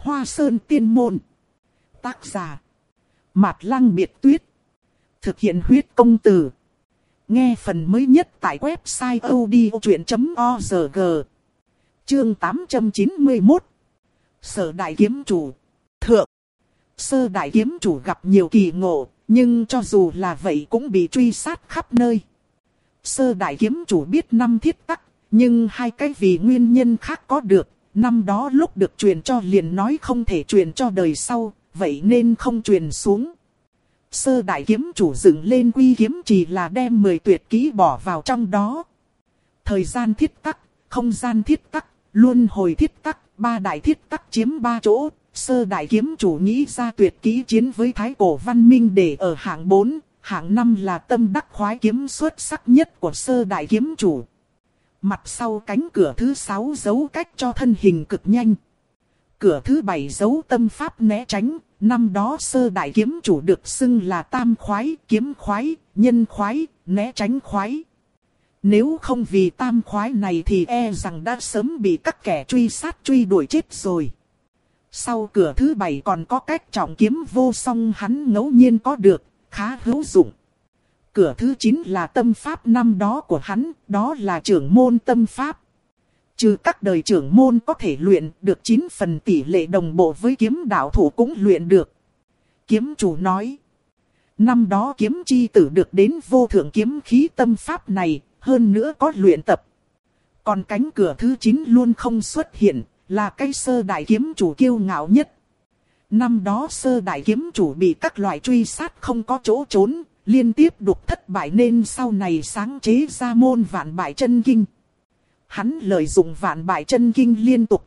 Hoa Sơn Tiên Môn. Tác giả Mạt Lăng Biệt Tuyết. Thực hiện huyết công từ. Nghe phần mới nhất tại website odchuyện.org. Chương 891. Sở Đại Kiếm Chủ. Thượng. Sơ Đại Kiếm Chủ gặp nhiều kỳ ngộ, nhưng cho dù là vậy cũng bị truy sát khắp nơi. Sơ Đại Kiếm Chủ biết 5 thiết tắc, nhưng hai cái vì nguyên nhân khác có được. Năm đó lúc được truyền cho liền nói không thể truyền cho đời sau, vậy nên không truyền xuống. Sơ Đại Kiếm Chủ dựng lên Quy Kiếm chỉ là đem 10 tuyệt kỹ bỏ vào trong đó. Thời gian thiết tắc, không gian thiết tắc, luân hồi thiết tắc, 3 đại thiết tắc chiếm 3 chỗ. Sơ Đại Kiếm Chủ nghĩ ra tuyệt kỹ chiến với Thái Cổ Văn Minh để ở hạng 4, hạng 5 là tâm đắc khoái kiếm xuất sắc nhất của Sơ Đại Kiếm Chủ. Mặt sau cánh cửa thứ 6 giấu cách cho thân hình cực nhanh. Cửa thứ 7 giấu tâm pháp né tránh. Năm đó Sơ Đại Kiếm Chủ được xưng là tam khoái, kiếm khoái, nhân khoái, né tránh khoái. Nếu không vì tam khoái này thì e rằng đã sớm bị các kẻ truy sát truy đuổi chết rồi. Sau cửa thứ 7 còn có cách trọng kiếm vô song hắn ngẫu nhiên có được, khá hữu dụng. Cửa thứ 9 là tâm pháp năm đó của hắn, đó là trưởng môn tâm pháp. Trừ các đời trưởng môn có thể luyện được 9 phần tỷ lệ đồng bộ với kiếm đạo thủ cũng luyện được. Kiếm chủ nói, năm đó kiếm chi tử được đến vô thượng kiếm khí tâm pháp này, hơn nữa có luyện tập. Còn cánh cửa thứ 9 luôn không xuất hiện, là cái Sơ Đại Kiếm Chủ kiêu ngạo nhất. Năm đó Sơ Đại Kiếm Chủ bị các loại truy sát không có chỗ trốn, liên tiếp đục thất bại nên sau này sáng chế ra môn Vạn Bại Chân Kinh. Hắn lợi dụng Vạn Bại Chân Kinh liên tục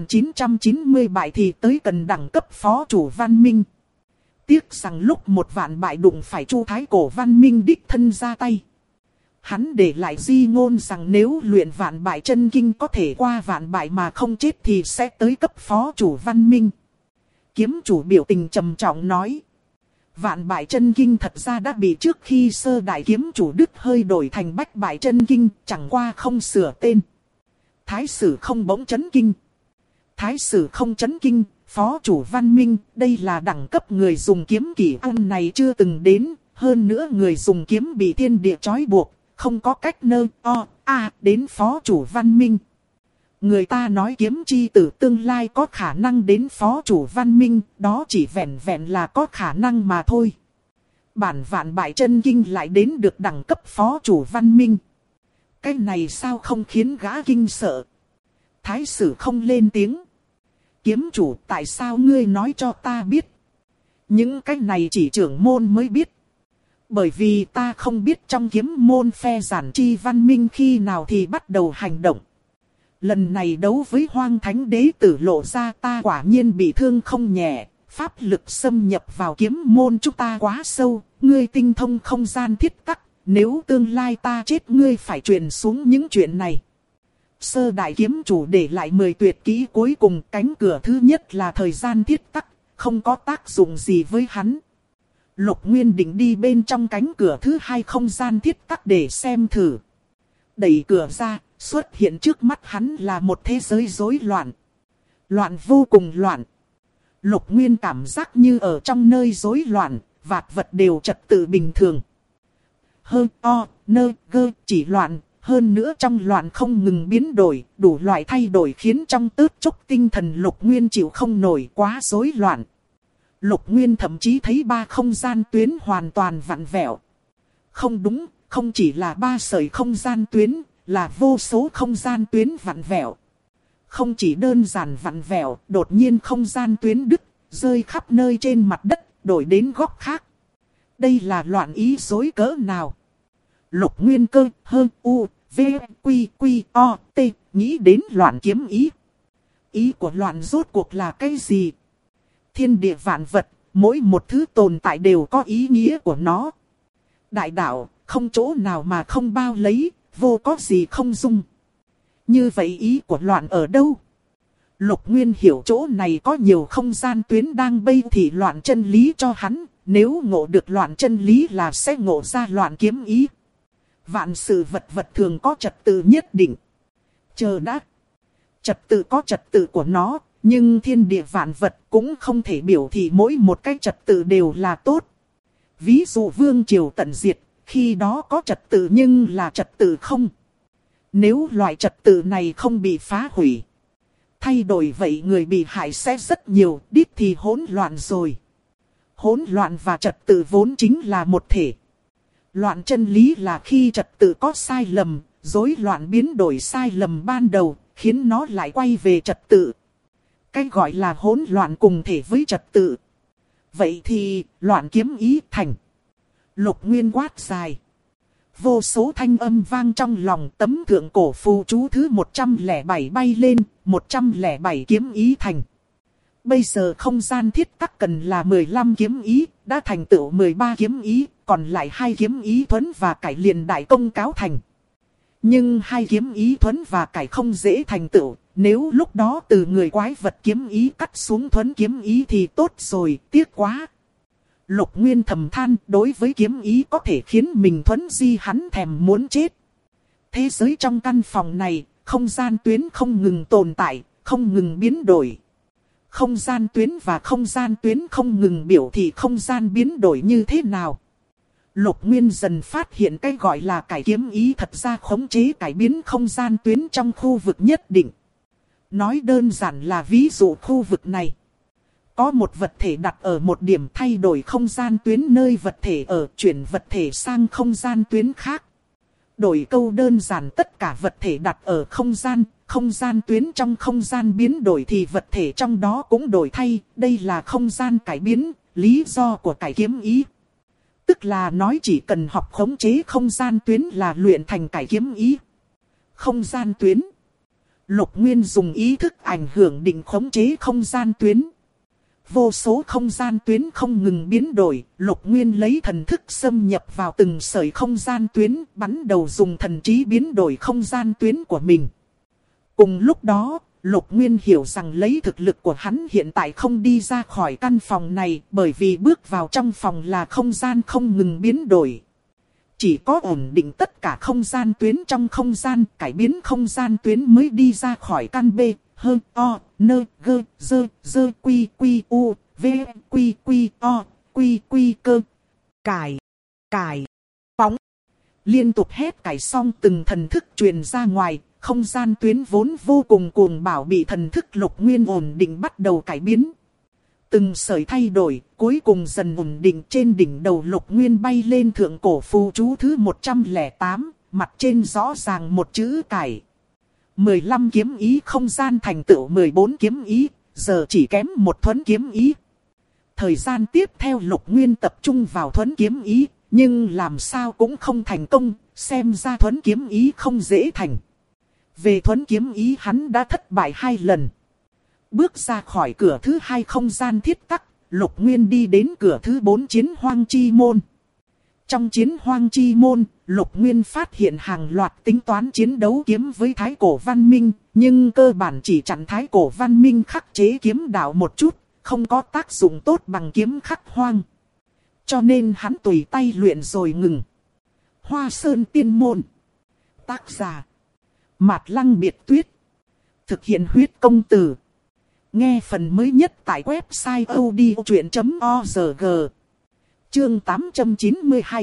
9.990 bại thì tới cần đẳng cấp phó chủ Văn Minh. Tiếc rằng lúc một vạn bại đụng phải Chu Thái Cổ Văn Minh đích thân ra tay. Hắn để lại di ngôn rằng nếu luyện Vạn Bại Chân Kinh có thể qua vạn bại mà không chết thì sẽ tới cấp phó chủ Văn Minh. Kiếm chủ biểu tình trầm trọng nói. Vạn Bại Chân Kinh thật ra đã bị trước khi Sơ Đại Kiếm Chủ đứt hơi đổi thành Bách Bại Chân Kinh, chẳng qua không sửa tên. Thái sử không bỗng chấn kinh. Thái sử không chấn kinh, phó chủ Văn Minh, đây là đẳng cấp người dùng kiếm kỷ ăn này chưa từng đến, hơn nữa người dùng kiếm bị thiên địa trói buộc, không có cách đến phó chủ Văn Minh. Người ta nói kiếm chi tử tương lai có khả năng đến phó chủ Văn Minh, đó chỉ vẹn vẹn là có khả năng mà thôi. Bản Vạn Bại Chân Kinh lại đến được đẳng cấp phó chủ Văn Minh. Cái này sao không khiến gã kinh sợ? Thái sử không lên tiếng. Kiếm chủ, tại sao ngươi nói cho ta biết? Những cái này chỉ trưởng môn mới biết. Bởi vì ta không biết trong kiếm môn phe giản chi Văn Minh khi nào thì bắt đầu hành động. Lần này đấu với Hoang Thánh Đế tử lộ ra ta quả nhiên bị thương không nhẹ. Pháp lực xâm nhập vào kiếm môn chúng ta quá sâu. Ngươi tinh thông không gian thiết tắc. Nếu tương lai ta chết ngươi phải truyền xuống những chuyện này. Sơ Đại Kiếm Chủ để lại 10 tuyệt kỹ cuối cùng, cánh cửa thứ nhất là thời gian thiết tắc. Không có tác dụng gì với hắn. Lục Nguyên định đi bên trong cánh cửa thứ 2 không gian thiết tắc để xem thử. Đẩy cửa ra, xuất hiện trước mắt hắn là một thế giới rối loạn. Loạn vô cùng loạn. Lục Nguyên cảm giác như ở trong nơi rối loạn, vạn vật đều trật tự bình thường. Chỉ loạn, hơn nữa trong loạn không ngừng biến đổi, đủ loại thay đổi khiến trong tớt chốc tinh thần Lục Nguyên chịu không nổi, quá rối loạn. Lục Nguyên thậm chí thấy 3 không gian tuyến hoàn toàn vặn vẹo. Không đúng, không chỉ là 3 sợi không gian tuyến, là vô số không gian tuyến vặn vẹo. Không chỉ đơn giản vặn vẹo, đột nhiên không gian tuyến đứt, rơi khắp nơi trên mặt đất, đổi đến góc khác. Đây là loạn ý rối cỡ nào? Lục Nguyên cơ, nghĩ đến loạn kiếm ý. Ý của loạn rốt cuộc là cái gì? Thiên địa vạn vật, mỗi một thứ tồn tại đều có ý nghĩa của nó. Đại đạo, không chỗ nào mà không bao lấy, vô có gì không dung. Như vậy ý của loạn ở đâu? Lục Nguyên hiểu chỗ này có nhiều không gian tuyến đang bay thì loạn chân lý cho hắn. Nếu ngộ được loạn chân lý là sẽ ngộ ra loạn kiếm ý. Vạn sự vật vật thường có trật tự nhất định. Chờ đã. Trật tự có trật tự của nó, Nhưng thiên địa vạn vật cũng không thể biểu thị mỗi một cái trật tự đều là tốt. Ví dụ vương triều tận diệt, khi đó có trật tự nhưng là trật tự không. Nếu loại trật tự này không bị phá hủy, thay đổi vậy người bị hại sẽ rất nhiều, đít thì hỗn loạn rồi. Hỗn loạn và trật tự vốn chính là một thể. Loạn chân lý là khi trật tự có sai lầm, rối loạn biến đổi sai lầm ban đầu, khiến nó lại quay về trật tự. Cái gọi là hỗn loạn cùng thể với trật tự. Vậy thì, loạn kiếm ý thành. Lục Nguyên quát dài. Vô số thanh âm vang trong lòng, tấm thượng cổ phù chú thứ 107 bay lên, 107 kiếm ý thành. Bây giờ không gian thiết tắc cần là 15 kiếm ý, đã thành tựu 13 kiếm ý, còn lại 2 kiếm ý thuẫn và cải liền đại công cáo thành. Nhưng 2 kiếm ý thuẫn và cải không dễ thành tựu, nếu lúc đó từ người quái vật kiếm ý cắt xuống thuẫn kiếm ý thì tốt rồi, tiếc quá. Lục Nguyên thầm than, đối với kiếm ý có thể khiến mình thuẫn di hắn thèm muốn chết. Thế giới trong căn phòng này, không gian tuyến không ngừng tồn tại, không ngừng biến đổi. Không gian tuyến và không gian tuyến không ngừng biểu thị không gian biến đổi như thế nào. Lục Nguyên dần phát hiện cái gọi là cải kiếm ý thật ra khống chế cải biến không gian tuyến trong khu vực nhất định. Nói đơn giản là ví dụ khu vực này. Có một vật thể đặt ở một điểm thay đổi không gian tuyến nơi vật thể ở, chuyển vật thể sang không gian tuyến khác. Đổi câu đơn giản, tất cả vật thể đặt ở không gian tuyến trong không gian biến đổi thì vật thể trong đó cũng đổi thay. Đây là không gian cải biến, lý do của cải kiếm ý. Tức là nói chỉ cần học khống chế không gian tuyến là luyện thành cải kiếm ý. Không gian tuyến. Lục Nguyên dùng ý thức ảnh hưởng định khống chế không gian tuyến. Vô số không gian tuyến không ngừng biến đổi, Lục Nguyên lấy thần thức xâm nhập vào từng sợi không gian tuyến, bắn đầu dùng thần trí biến đổi không gian tuyến của mình. Cùng lúc đó, Lục Nguyên hiểu rằng lấy thực lực của hắn hiện tại không đi ra khỏi căn phòng này, bởi vì bước vào trong phòng là không gian không ngừng biến đổi. Chỉ có ổn định tất cả không gian tuyến trong không gian, cải biến không gian tuyến mới đi ra khỏi căn B. Hơn o, nơ, gơ, dơ, dơ, quy, quy, u, v, quy, quy, o, quy, quy, cơ. Cải, phóng. Liên tục hét cải xong từng thần thức truyền ra ngoài, không gian tuyến vốn vô cùng cuồng bạo bị thần thức Lục Nguyên ổn định bắt đầu cải biến. Từng sợi thay đổi, cuối cùng dần ổn định trên đỉnh đầu Lục Nguyên bay lên thượng cổ phù chú thứ 108, mặt trên rõ ràng một chữ cải. 15 kiếm ý không gian thành tựu 14 kiếm ý, giờ chỉ kém một thuẫn kiếm ý. Thời gian tiếp theo Lục Nguyên tập trung vào thuẫn kiếm ý, nhưng làm sao cũng không thành công, xem ra thuẫn kiếm ý không dễ thành. Về thuẫn kiếm ý hắn đã thất bại 2 lần. Bước ra khỏi cửa thứ 2 không gian thiết tắc, Lục Nguyên đi đến cửa thứ 4 chiến hoang chi môn. Trong chiến hoang chi môn, Lục Nguyên phát hiện hàng loạt tính toán chiến đấu kiếm với thái cổ văn minh, nhưng cơ bản chỉ chặn thái cổ văn minh khắc chế kiếm đạo một chút, không có tác dụng tốt bằng kiếm khắc hoang. Cho nên hắn tùy tay luyện rồi ngừng. Hoa Sơn Tiên Môn. Tác giả Mạt Lăng Biệt Tuyết. Thực hiện huyết công từ. Nghe phần mới nhất tại website odchuyện.org. Chương 892.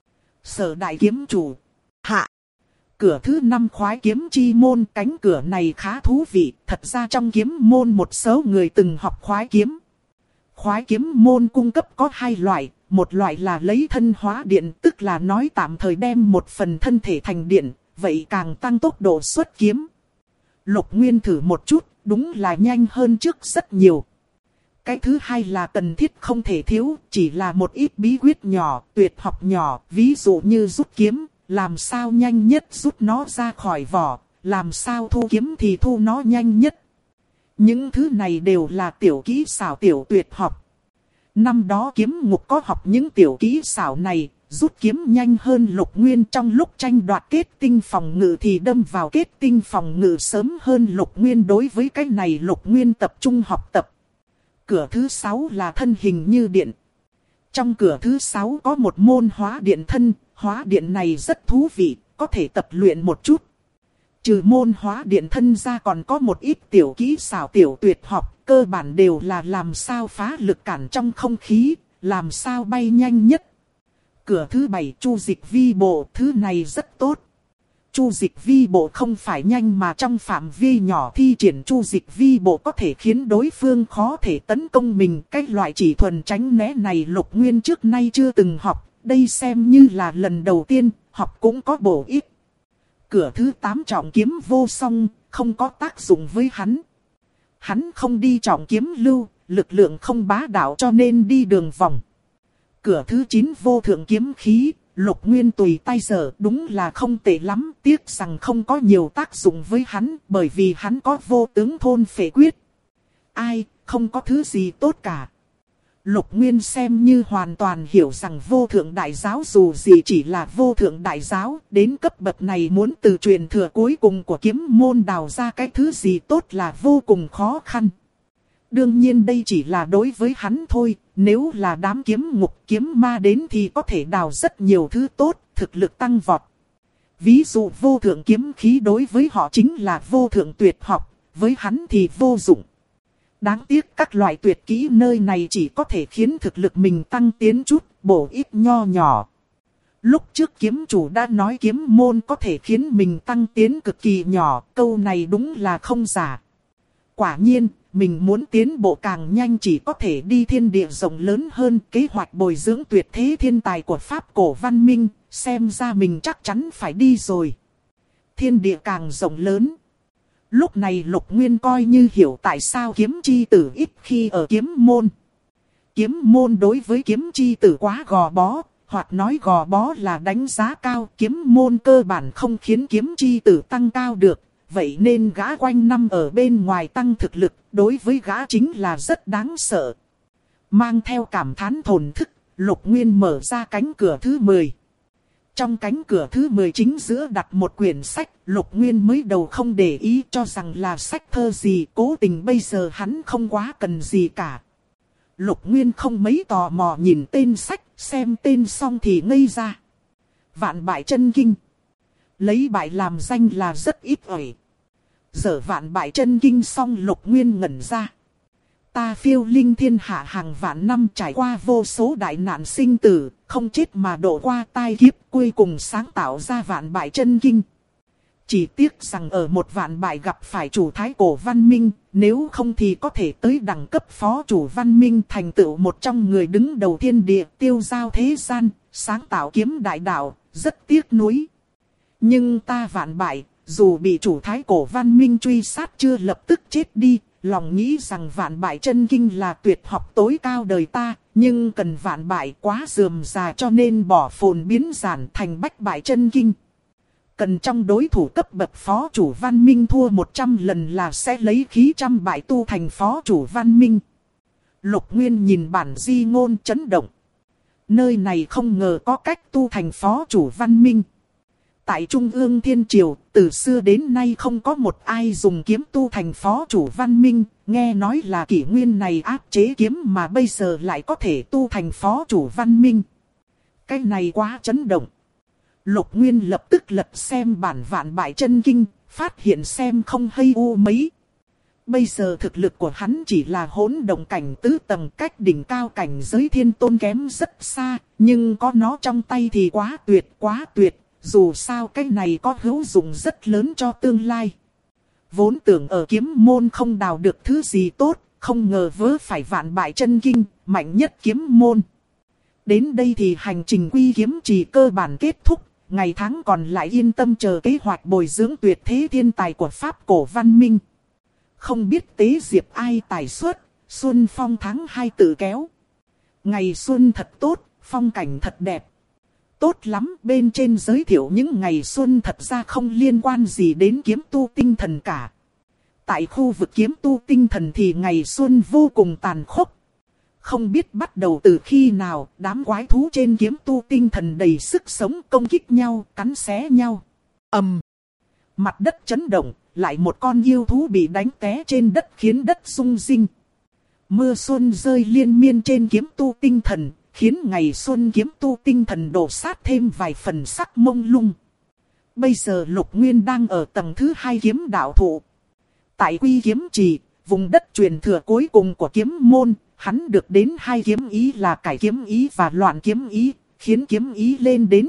Sở đại kiếm chủ. Hạ. Cửa thứ 5 khoái kiếm chi môn. Cánh cửa này khá thú vị. Thật ra trong kiếm môn một số người từng học khoái kiếm. Khoái kiếm môn cung cấp có 2 loại. Một loại là lấy thân hóa điện, tức là nói tạm thời đem một phần thân thể thành điện. Vậy càng tăng tốc độ xuất kiếm. Lục Nguyên thử một chút, đúng là nhanh hơn trước rất nhiều. Cái thứ 2 là cần thiết không thể thiếu, chỉ là một ít bí quyết nhỏ, tuyệt học nhỏ, ví dụ như rút kiếm, làm sao nhanh nhất rút nó ra khỏi vỏ, làm sao thu kiếm thì thu nó nhanh nhất. Những thứ này đều là tiểu kỹ xảo tiểu tuyệt học. Năm đó kiếm ngục có học những tiểu kỹ xảo này, rút kiếm nhanh hơn Lục Nguyên trong lúc tranh đoạt kết tinh phòng ngự thì đâm vào kết tinh phòng ngự sớm hơn Lục Nguyên. Đối với cái này Lục Nguyên tập trung học tập. Cửa thứ 6 là thân hình như điện. Trong cửa thứ 6 có một môn hóa điện thân, hóa điện này rất thú vị, có thể tập luyện một chút. Trừ môn hóa điện thân ra còn có một ít tiểu kỹ xảo tiểu tuyệt học, cơ bản đều là làm sao phá lực cản trong không khí, làm sao bay nhanh nhất. Cửa thứ 7 chu dịch vi bộ, thứ này rất tốt. Chu dịch vi bộ không phải nhanh mà trong phạm vi nhỏ thi triển chu dịch vi bộ có thể khiến đối phương khó thể tấn công mình. Cái loại chỉ thuần tránh né này Lục Nguyên trước nay chưa từng học, đây xem như là lần đầu tiên, học cũng có bổ ích. Cửa thứ 8 trọng kiếm vô song, không có tác dụng với hắn. Hắn không đi trọng kiếm lưu, lực lượng không bá đạo cho nên đi đường vòng. Cửa thứ 9 vô thượng kiếm khí, Lục Nguyên tùy tay giở đúng là không tệ lắm. Tiếc rằng không có nhiều tác dụng với hắn, bởi vì hắn có vô tướng thôn phệ quyết. Ai, không có thứ gì tốt cả. Lục Nguyên xem như hoàn toàn hiểu rằng vô thượng đại giáo dù gì chỉ là vô thượng đại giáo, đến cấp bậc này muốn từ truyền thừa cuối cùng của kiếm môn đào ra cái thứ gì tốt là vô cùng khó khăn. Đương nhiên đây chỉ là đối với hắn thôi, nếu là đám kiếm ngục kiếm ma đến thì có thể đào rất nhiều thứ tốt, thực lực tăng vọt. Ví dụ vô thượng kiếm khí đối với họ chính là vô thượng tuyệt học, với hắn thì vô dụng. Đáng tiếc các loại tuyệt kỹ nơi này chỉ có thể khiến thực lực mình tăng tiến chút, bổ ích nho nhỏ. Lúc trước kiếm chủ đã nói kiếm môn có thể khiến mình tăng tiến cực kỳ nhỏ, câu này đúng là không giả. Quả nhiên, mình muốn tiến bộ càng nhanh chỉ có thể đi thiên địa rộng lớn hơn. Kế hoạch bồi dưỡng tuyệt thế thiên tài của Pháp cổ văn minh, xem ra mình chắc chắn phải đi rồi. Thiên địa càng rộng lớn. Lúc này Lục Nguyên coi như hiểu tại sao kiếm chi tử ít khi ở kiếm môn. Kiếm môn đối với kiếm chi tử quá gò bó, hoặc nói gò bó là đánh giá cao. Kiếm môn cơ bản không khiến kiếm chi tử tăng cao được. Vậy nên gã quanh năm ở bên ngoài tăng thực lực, đối với gã chính là rất đáng sợ. Mang theo cảm thán thổn thức, Lục Nguyên mở ra cánh cửa thứ 10. Trong cánh cửa thứ 10 chính giữa đặt một quyển sách, Lục Nguyên mới đầu không để ý cho rằng là sách thơ gì, cố tình bây giờ hắn không quá cần gì cả. Lục Nguyên không mấy tò mò nhìn tên sách, xem tên xong thì ngây ra. Vạn bại chân kinh. Lấy bại làm danh là rất ít ỏi. Giờ vạn bại chân kinh xong Lục Nguyên ngẩn ra. Ta phiêu linh thiên hạ hàng vạn năm trải qua vô số đại nạn sinh tử, không chết mà độ qua tai kiếp, cuối cùng sáng tạo ra vạn bại chân kinh. Chỉ tiếc rằng ở một vạn bại gặp phải chủ thái cổ văn minh, nếu không thì có thể tới đẳng cấp phó chủ văn minh thành tựu một trong người đứng đầu thiên địa tiêu giao thế gian, sáng tạo kiếm đại đạo, rất tiếc nuối. Nhưng ta vạn bại, dù bị chủ thái cổ văn minh truy sát chưa lập tức chết đi, lòng nghĩ rằng vạn bại chân kinh là tuyệt học tối cao đời ta, nhưng cần vạn bại quá rườm rà cho nên bỏ phồn biến giản thành bách bại chân kinh. Cần trong đối thủ cấp bậc phó chủ văn minh thua 100 lần là sẽ lấy khí trăm bại tu thành phó chủ văn minh. Lục Nguyên nhìn bản di ngôn chấn động. Nơi này không ngờ có cách tu thành phó chủ văn minh. Tại Trung ương Thiên Triều, từ xưa đến nay không có một ai dùng kiếm tu thành phó chủ văn minh, nghe nói là kỷ nguyên này áp chế kiếm mà bây giờ lại có thể tu thành phó chủ văn minh. Cái này quá chấn động. Lục Nguyên lập tức lật xem bản vạn bại chân kinh, phát hiện xem không hay u mấy. Bây giờ thực lực của hắn chỉ là hỗn động cảnh tứ tầng, cách đỉnh cao cảnh giới thiên tôn kém rất xa, nhưng có nó trong tay thì quá tuyệt. Dù sao cái này có hữu dụng rất lớn cho tương lai. Vốn tưởng ở kiếm môn không đào được thứ gì tốt, không ngờ vớ phải vạn bại chân kinh, mạnh nhất kiếm môn. Đến đây thì hành trình quy kiếm chỉ cơ bản kết thúc, ngày tháng còn lại yên tâm chờ kế hoạch bồi dưỡng tuyệt thế thiên tài của Pháp cổ văn minh. Không biết tế diệp ai tài xuất, xuân phong tháng 2 tự kéo. Ngày xuân thật tốt, phong cảnh thật đẹp. Tốt lắm, bên trên giới thiệu những ngày xuân thật ra không liên quan gì đến kiếm tu tinh thần cả. Tại khu vực kiếm tu tinh thần thì ngày xuân vô cùng tàn khốc. Không biết bắt đầu từ khi nào, đám quái thú trên kiếm tu tinh thần đầy sức sống công kích nhau, cắn xé nhau. Mặt đất chấn động, lại một con yêu thú bị đánh té trên đất khiến đất rung rinh. Mưa xuân rơi liên miên trên kiếm tu tinh thần, khiến ngày xuân kiếm tu tinh thần đổ sát thêm vài phần sắc mông lung. Bây giờ Lục Nguyên đang ở tầng thứ 2 kiếm đạo thụ. Tại Quy Kiếm Trì, vùng đất truyền thừa cuối cùng của kiếm môn, hắn được đến 2 kiếm ý là cải kiếm ý và loạn kiếm ý, khiến kiếm ý lên đến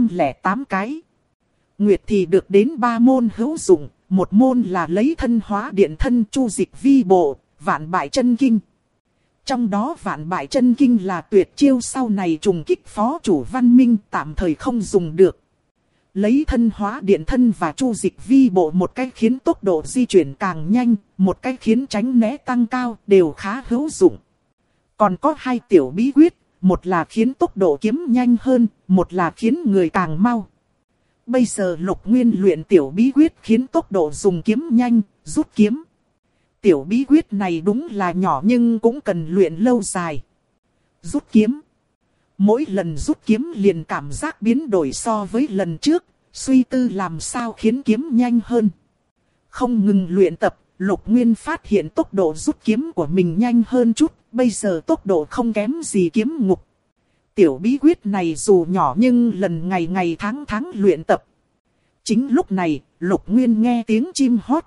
108 cái. Nguyệt thì được đến 3 môn hữu dụng, một môn là lấy thân hóa điện thân chu dịch vi bộ, vạn bại chân kinh. Trong đó vạn bại chân kinh là tuyệt chiêu sau này trùng kích phó chủ văn minh tạm thời không dùng được. Lấy thân hóa điện thân và chu dịch vi bộ, một cách khiến tốc độ di chuyển càng nhanh, một cách khiến tránh né tăng cao, đều khá hữu dụng. Còn có 2 tiểu bí quyết, một là khiến tốc độ kiếm nhanh hơn, một là khiến người càng mau. Bây giờ Lục Nguyên luyện tiểu bí quyết khiến tốc độ dùng kiếm nhanh, rút kiếm. Tiểu bí quyết này đúng là nhỏ nhưng cũng cần luyện lâu dài. Rút kiếm. Mỗi lần rút kiếm liền cảm giác biến đổi so với lần trước, suy tư làm sao khiến kiếm nhanh hơn. Không ngừng luyện tập, Lục Nguyên phát hiện tốc độ rút kiếm của mình nhanh hơn chút, bây giờ tốc độ không kém gì kiếm ngục. Tiểu bí quyết này dù nhỏ nhưng lần ngày tháng luyện tập. Chính lúc này, Lục Nguyên nghe tiếng chim hót.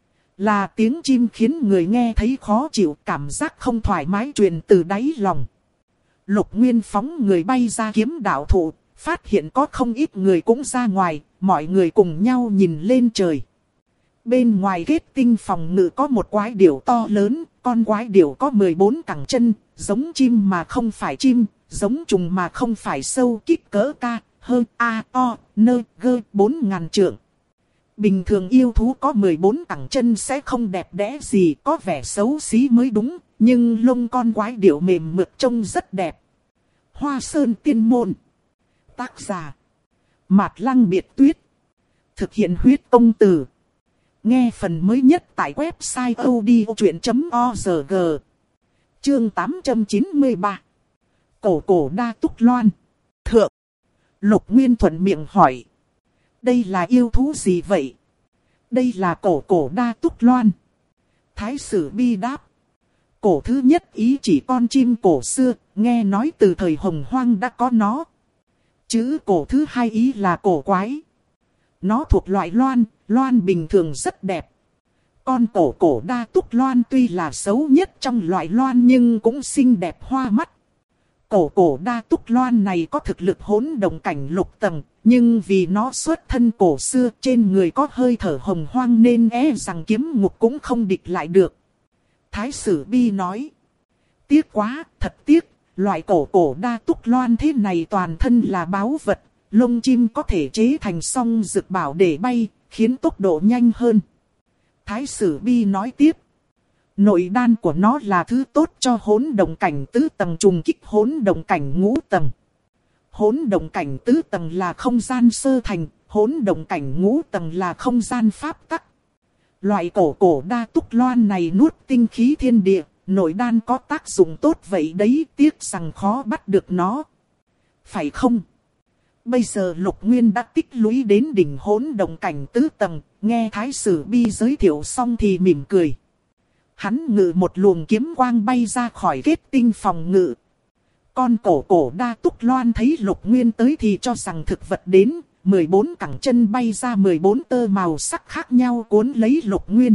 Là tiếng chim khiến người nghe thấy khó chịu, cảm giác không thoải mái truyền từ đáy lòng. Lục Nguyên phóng người bay ra kiếm đạo thụ, phát hiện có không ít người cũng ra ngoài, mọi người cùng nhau nhìn lên trời. Bên ngoài kết tinh phòng ngự có một quái điểu to lớn, con quái điểu có 14 cẳng chân, giống chim mà không phải chim, giống trùng mà không phải sâu, kích cỡ K, hơn A, O, N, G, 4.000 trượng. Bình thường yêu thú có 14 cẳng chân sẽ không đẹp đẽ gì, có vẻ xấu xí mới đúng, nhưng lông con quái điểu mềm mượt trông rất đẹp. Hoa Sơn Tiên Môn. Tác giả Mạt Lăng Biệt Tuyết. Thực hiện huyết công từ. Nghe phần mới nhất tại website odchuyện.org. Chương 893. Cổ đa túc loan. Thượng. Lục Nguyên thuận miệng hỏi. Đây là yêu thú gì vậy? Đây là cổ đa túc loan. Thái sử Bi đáp. Cổ thứ nhất ý chỉ con chim cổ xưa, nghe nói từ thời Hồng Hoang đã có nó. Chữ cổ thứ hai ý là cổ quái. Nó thuộc loại loan, loan bình thường rất đẹp. Con cổ đa túc loan tuy là xấu nhất trong loại loan nhưng cũng xinh đẹp hoa mắt. Cổ đa túc loan này có thực lực hỗn động cảnh lục tầng, nhưng vì nó xuất thân cổ xưa trên người có hơi thở Hồng Hoang nên rằng kiếm ngục cũng không địch lại được. Thái sử Bi nói. Tiếc quá, thật tiếc, loại cổ đa túc loan thế này toàn thân là báu vật, lông chim có thể chế thành song dược bảo để bay, khiến tốc độ nhanh hơn. Thái sử Bi nói tiếp. Nội đan của nó là thứ tốt cho hỗn động cảnh tứ tầng trùng kích hỗn động cảnh ngũ tầng. Hỗn động cảnh tứ tầng là không gian sơ thành, hỗn động cảnh ngũ tầng là không gian pháp tắc. Loại cổ đa túc loan này nuốt tinh khí thiên địa, nội đan có tác dụng tốt vậy đấy, tiếc rằng khó bắt được nó. Phải không? Bây giờ Lục Nguyên đã tích lũy đến đỉnh hỗn động cảnh tứ tầng, nghe Thái sử Bi giới thiệu xong thì mỉm cười. Hắn ngự một luồng kiếm quang bay ra khỏi kết tinh phòng ngự. Con cổ đa túc loan thấy Lục Nguyên tới thì cho rằng thực vật đến, 14 cẳng chân bay ra 14 tơ màu sắc khác nhau cuốn lấy Lục Nguyên.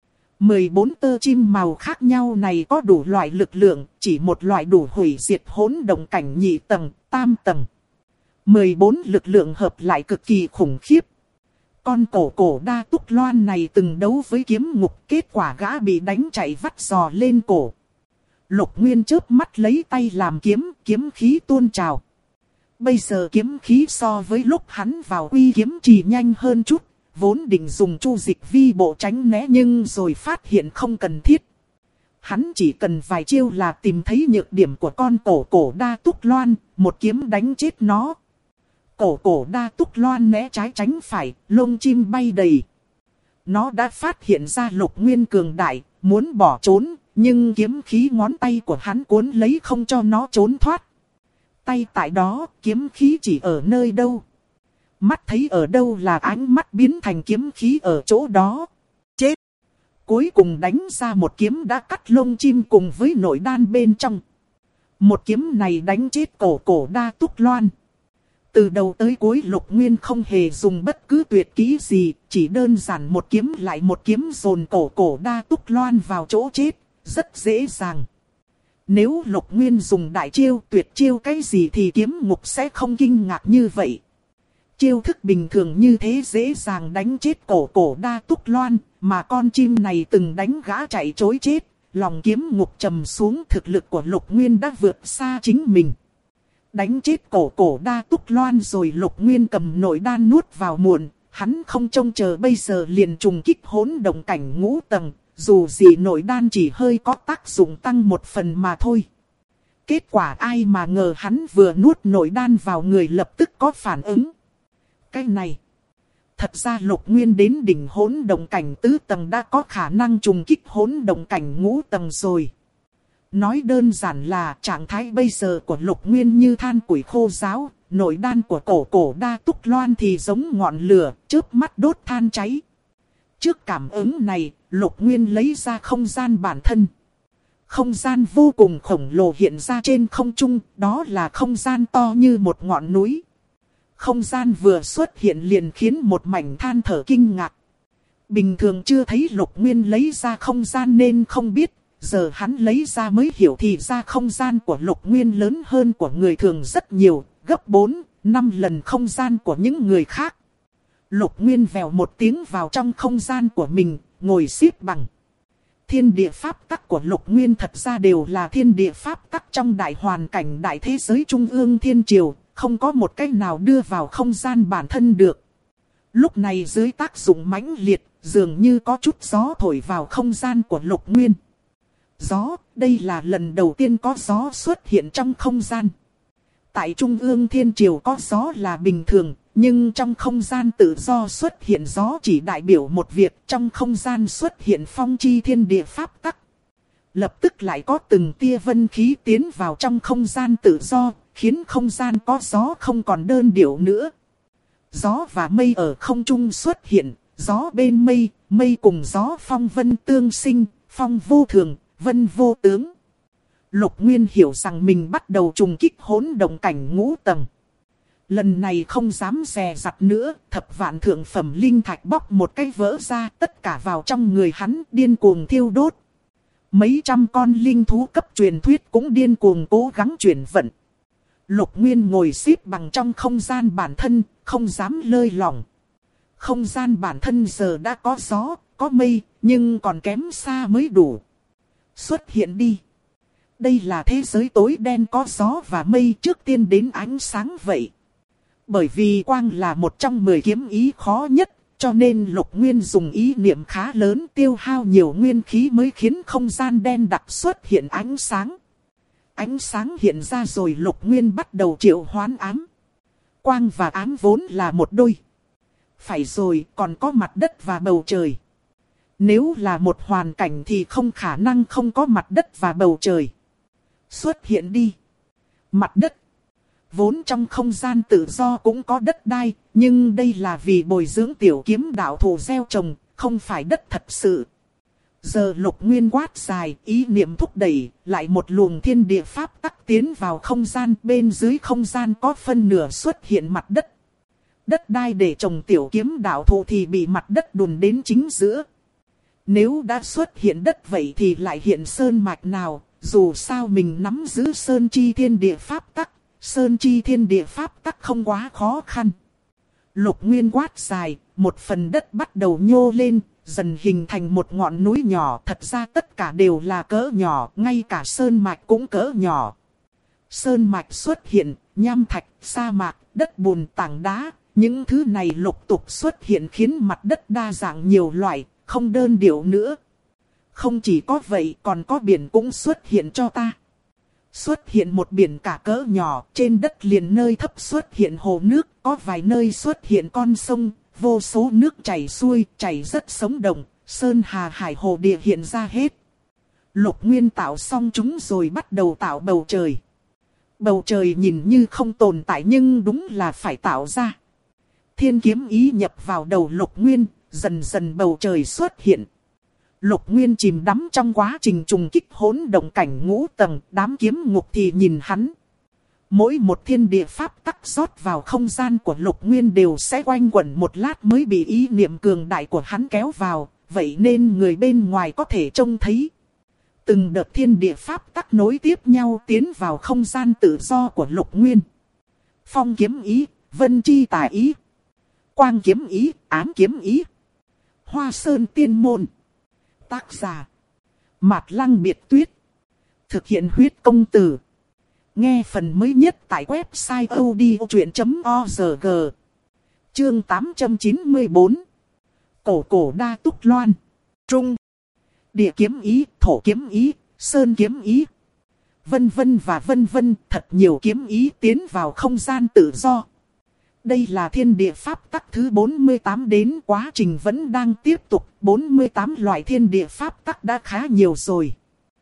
14 tơ chim màu khác nhau này có đủ loại lực lượng, chỉ một loại đủ hủy diệt hỗn động cảnh nhị tầng, tam tầng. 14 lực lượng hợp lại cực kỳ khủng khiếp. Con cổ đa túc loan này từng đấu với kiếm ngục, kết quả gã bị đánh chạy vắt giò lên cổ. Lục Nguyên chớp mắt lấy tay làm kiếm, kiếm khí tuôn trào. Bây giờ kiếm khí so với lúc hắn vào Quy Kiếm Trì nhanh hơn chút, vốn định dùng chu dịch vi bộ tránh né nhưng rồi phát hiện không cần thiết. Hắn chỉ cần vài chiêu là tìm thấy nhược điểm của con cổ đa túc loan, một kiếm đánh chết nó. Cổ đa túc loan né trái tránh phải, lông chim bay đầy. Nó đã phát hiện ra Lục Nguyên cường đại, muốn bỏ trốn, nhưng kiếm khí ngón tay của hắn cuốn lấy không cho nó trốn thoát. Tay tại đó, kiếm khí chỉ ở nơi đâu. Mắt thấy ở đâu là ánh mắt biến thành kiếm khí ở chỗ đó. Chết! Cuối cùng đánh ra một kiếm đã cắt lông chim cùng với nội đan bên trong. Một kiếm này đánh chết cổ đa túc loan. Từ đầu tới cuối Lục Nguyên không hề dùng bất cứ tuyệt kỹ gì, chỉ đơn giản một kiếm lại một kiếm dồn cổ đa túc loan vào chỗ chết, rất dễ dàng. Nếu Lục Nguyên dùng đại chiêu tuyệt chiêu cái gì thì kiếm ngục sẽ không kinh ngạc như vậy. Chiêu thức bình thường như thế dễ dàng đánh chết cổ đa túc loan, mà con chim này từng đánh gã chạy trối chết, lòng kiếm ngục trầm xuống, thực lực của Lục Nguyên đã vượt xa chính mình. Đánh chết cổ đa túc loan rồi Lục Nguyên cầm nội đan nuốt vào muộn, hắn không trông chờ bây giờ liền trùng kích hỗn động cảnh ngũ tầng, dù gì nội đan chỉ hơi có tác dụng tăng một phần mà thôi. Kết quả ai mà ngờ hắn vừa nuốt nội đan vào người lập tức có phản ứng. Cái này, thật ra Lục Nguyên đến đỉnh hỗn động cảnh tứ tầng đã có khả năng trùng kích hỗn động cảnh ngũ tầng rồi. Nói đơn giản là trạng thái bây giờ của Lục Nguyên như than củi khô ráo, nội đan của cổ đa túc loan thì giống ngọn lửa, chớp mắt đốt than cháy. Trước cảm ứng này, Lục Nguyên lấy ra không gian bản thân. Không gian vô cùng khổng lồ hiện ra trên không trung, đó là không gian to như một ngọn núi. Không gian vừa xuất hiện liền khiến một mảnh than thở kinh ngạc. Bình thường chưa thấy Lục Nguyên lấy ra không gian nên không biết. Giờ hắn lấy ra mới hiểu thì ra không gian của Lục Nguyên lớn hơn của người thường rất nhiều, gấp 4, 5 lần không gian của những người khác. Lục Nguyên vèo một tiếng vào trong không gian của mình, ngồi xếp bằng. Thiên địa pháp tắc của Lục Nguyên thật ra đều là thiên địa pháp tắc trong đại hoàn cảnh đại thế giới trung ương thiên triều, không có một cách nào đưa vào không gian bản thân được. Lúc này dưới tác dụng mãnh liệt, dường như có chút gió thổi vào không gian của Lục Nguyên. Gió, đây là lần đầu tiên có gió xuất hiện trong không gian. Tại Trung ương Thiên Triều có gió là bình thường, nhưng trong không gian tự do xuất hiện gió chỉ đại biểu một việc, trong không gian xuất hiện phong chi thiên địa pháp tắc. Lập tức lại có từng tia vân khí tiến vào trong không gian tự do, khiến không gian có gió không còn đơn điệu nữa. Gió và mây ở không trung xuất hiện, gió bên mây, mây cùng gió phong vân tương sinh, phong vô thường, vân vô tướng. Lục Nguyên hiểu rằng mình bắt đầu trùng kích hỗn động cảnh ngũ tầng. Lần này không dám dè dặt nữa, thập vạn thượng phẩm linh thạch bóc một cái vỡ ra, tất cả vào trong người hắn điên cuồng thiêu đốt. Mấy trăm con linh thú cấp truyền thuyết cũng điên cuồng cố gắng chuyển vận. Lục Nguyên ngồi xếp bằng trong không gian bản thân, không dám lơi lỏng. Không gian bản thân giờ đã có gió, có mây, nhưng còn kém xa mới đủ. Xuất hiện đi. Đây là thế giới tối đen có gió và mây, trước tiên đến ánh sáng vậy. Bởi vì quang là một trong 10 kiếm ý khó nhất, cho nên Lục Nguyên dùng ý niệm khá lớn, tiêu hao nhiều nguyên khí mới khiến không gian đen đặc xuất hiện ánh sáng. Ánh sáng hiện ra rồi Lục Nguyên bắt đầu triệu hoán ám. Quang và ám vốn là một đôi. Phải rồi, còn có mặt đất và bầu trời. Nếu là một hoàn cảnh thì không khả năng không có mặt đất và bầu trời. Xuất hiện đi. Mặt đất. Vốn trong không gian tự do cũng có đất đai, nhưng đây là vì bồi dưỡng tiểu kiếm đạo thủ gieo trồng, không phải đất thật sự. Giờ Lục Nguyên quát dài, ý niệm thúc đẩy, lại một luồng thiên địa pháp tắc tiến vào không gian, bên dưới không gian có phân nửa xuất hiện mặt đất. Đất đai để trồng tiểu kiếm đạo thụ thì bị mặt đất đùn đến chính giữa. Nếu đã xuất hiện đất vậy thì lại hiện sơn mạch nào, dù sao mình nắm giữ sơn chi thiên địa pháp tắc, sơn chi thiên địa pháp tắc không quá khó khăn. Lục Nguyên quát dài, một phần đất bắt đầu nhô lên, dần hình thành một ngọn núi nhỏ, thật ra tất cả đều là cỡ nhỏ, ngay cả sơn mạch cũng cỡ nhỏ. Sơn mạch xuất hiện, nham thạch, sa mạc, đất bùn, tảng đá, những thứ này lục tục xuất hiện khiến mặt đất đa dạng nhiều loại, không đơn điệu nữa. Không chỉ có vậy còn có biển cũng xuất hiện cho ta. Xuất hiện một biển cả cỡ nhỏ, trên đất liền nơi thấp xuất hiện hồ nước, có vài nơi xuất hiện con sông, vô số nước chảy xuôi, chảy rất sống động, sơn hà hải hồ địa hiện ra hết. Lục Nguyên tạo xong chúng rồi bắt đầu tạo bầu trời. Bầu trời nhìn như không tồn tại nhưng đúng là phải tạo ra. Thiên kiếm ý nhập vào đầu Lục Nguyên, dần dần bầu trời xuất hiện. Lục Nguyên chìm đắm trong quá trình trùng kích hỗn động cảnh ngũ tầng, đám kiếm ngục thì nhìn hắn. Mỗi một thiên địa pháp tắc rót vào không gian của Lục Nguyên đều sẽ quanh quẩn một lát mới bị ý niệm cường đại của hắn kéo vào, vậy nên người bên ngoài có thể trông thấy. Từng đợt thiên địa pháp tắc nối tiếp nhau tiến vào không gian tự do của Lục Nguyên. Phong kiếm ý, vân chi tà ý, quang kiếm ý, ám kiếm ý. Hoa Sơn Tiên Môn. Tác giả Mạt Lăng Biệt Tuyết. Thực hiện huyết công từ. Nghe phần mới nhất tại website odchuyện.org. Chương 894. Cổ cổ đa túc loan. Trung. Địa kiếm ý, thổ kiếm ý, sơn kiếm ý. Vân vân và vân vân, thật nhiều kiếm ý tiến vào không gian tự do. Đây là thiên địa pháp tắc thứ 48 đến quá trình vẫn đang tiếp tục. 48 loại thiên địa pháp tắc đã khá nhiều rồi.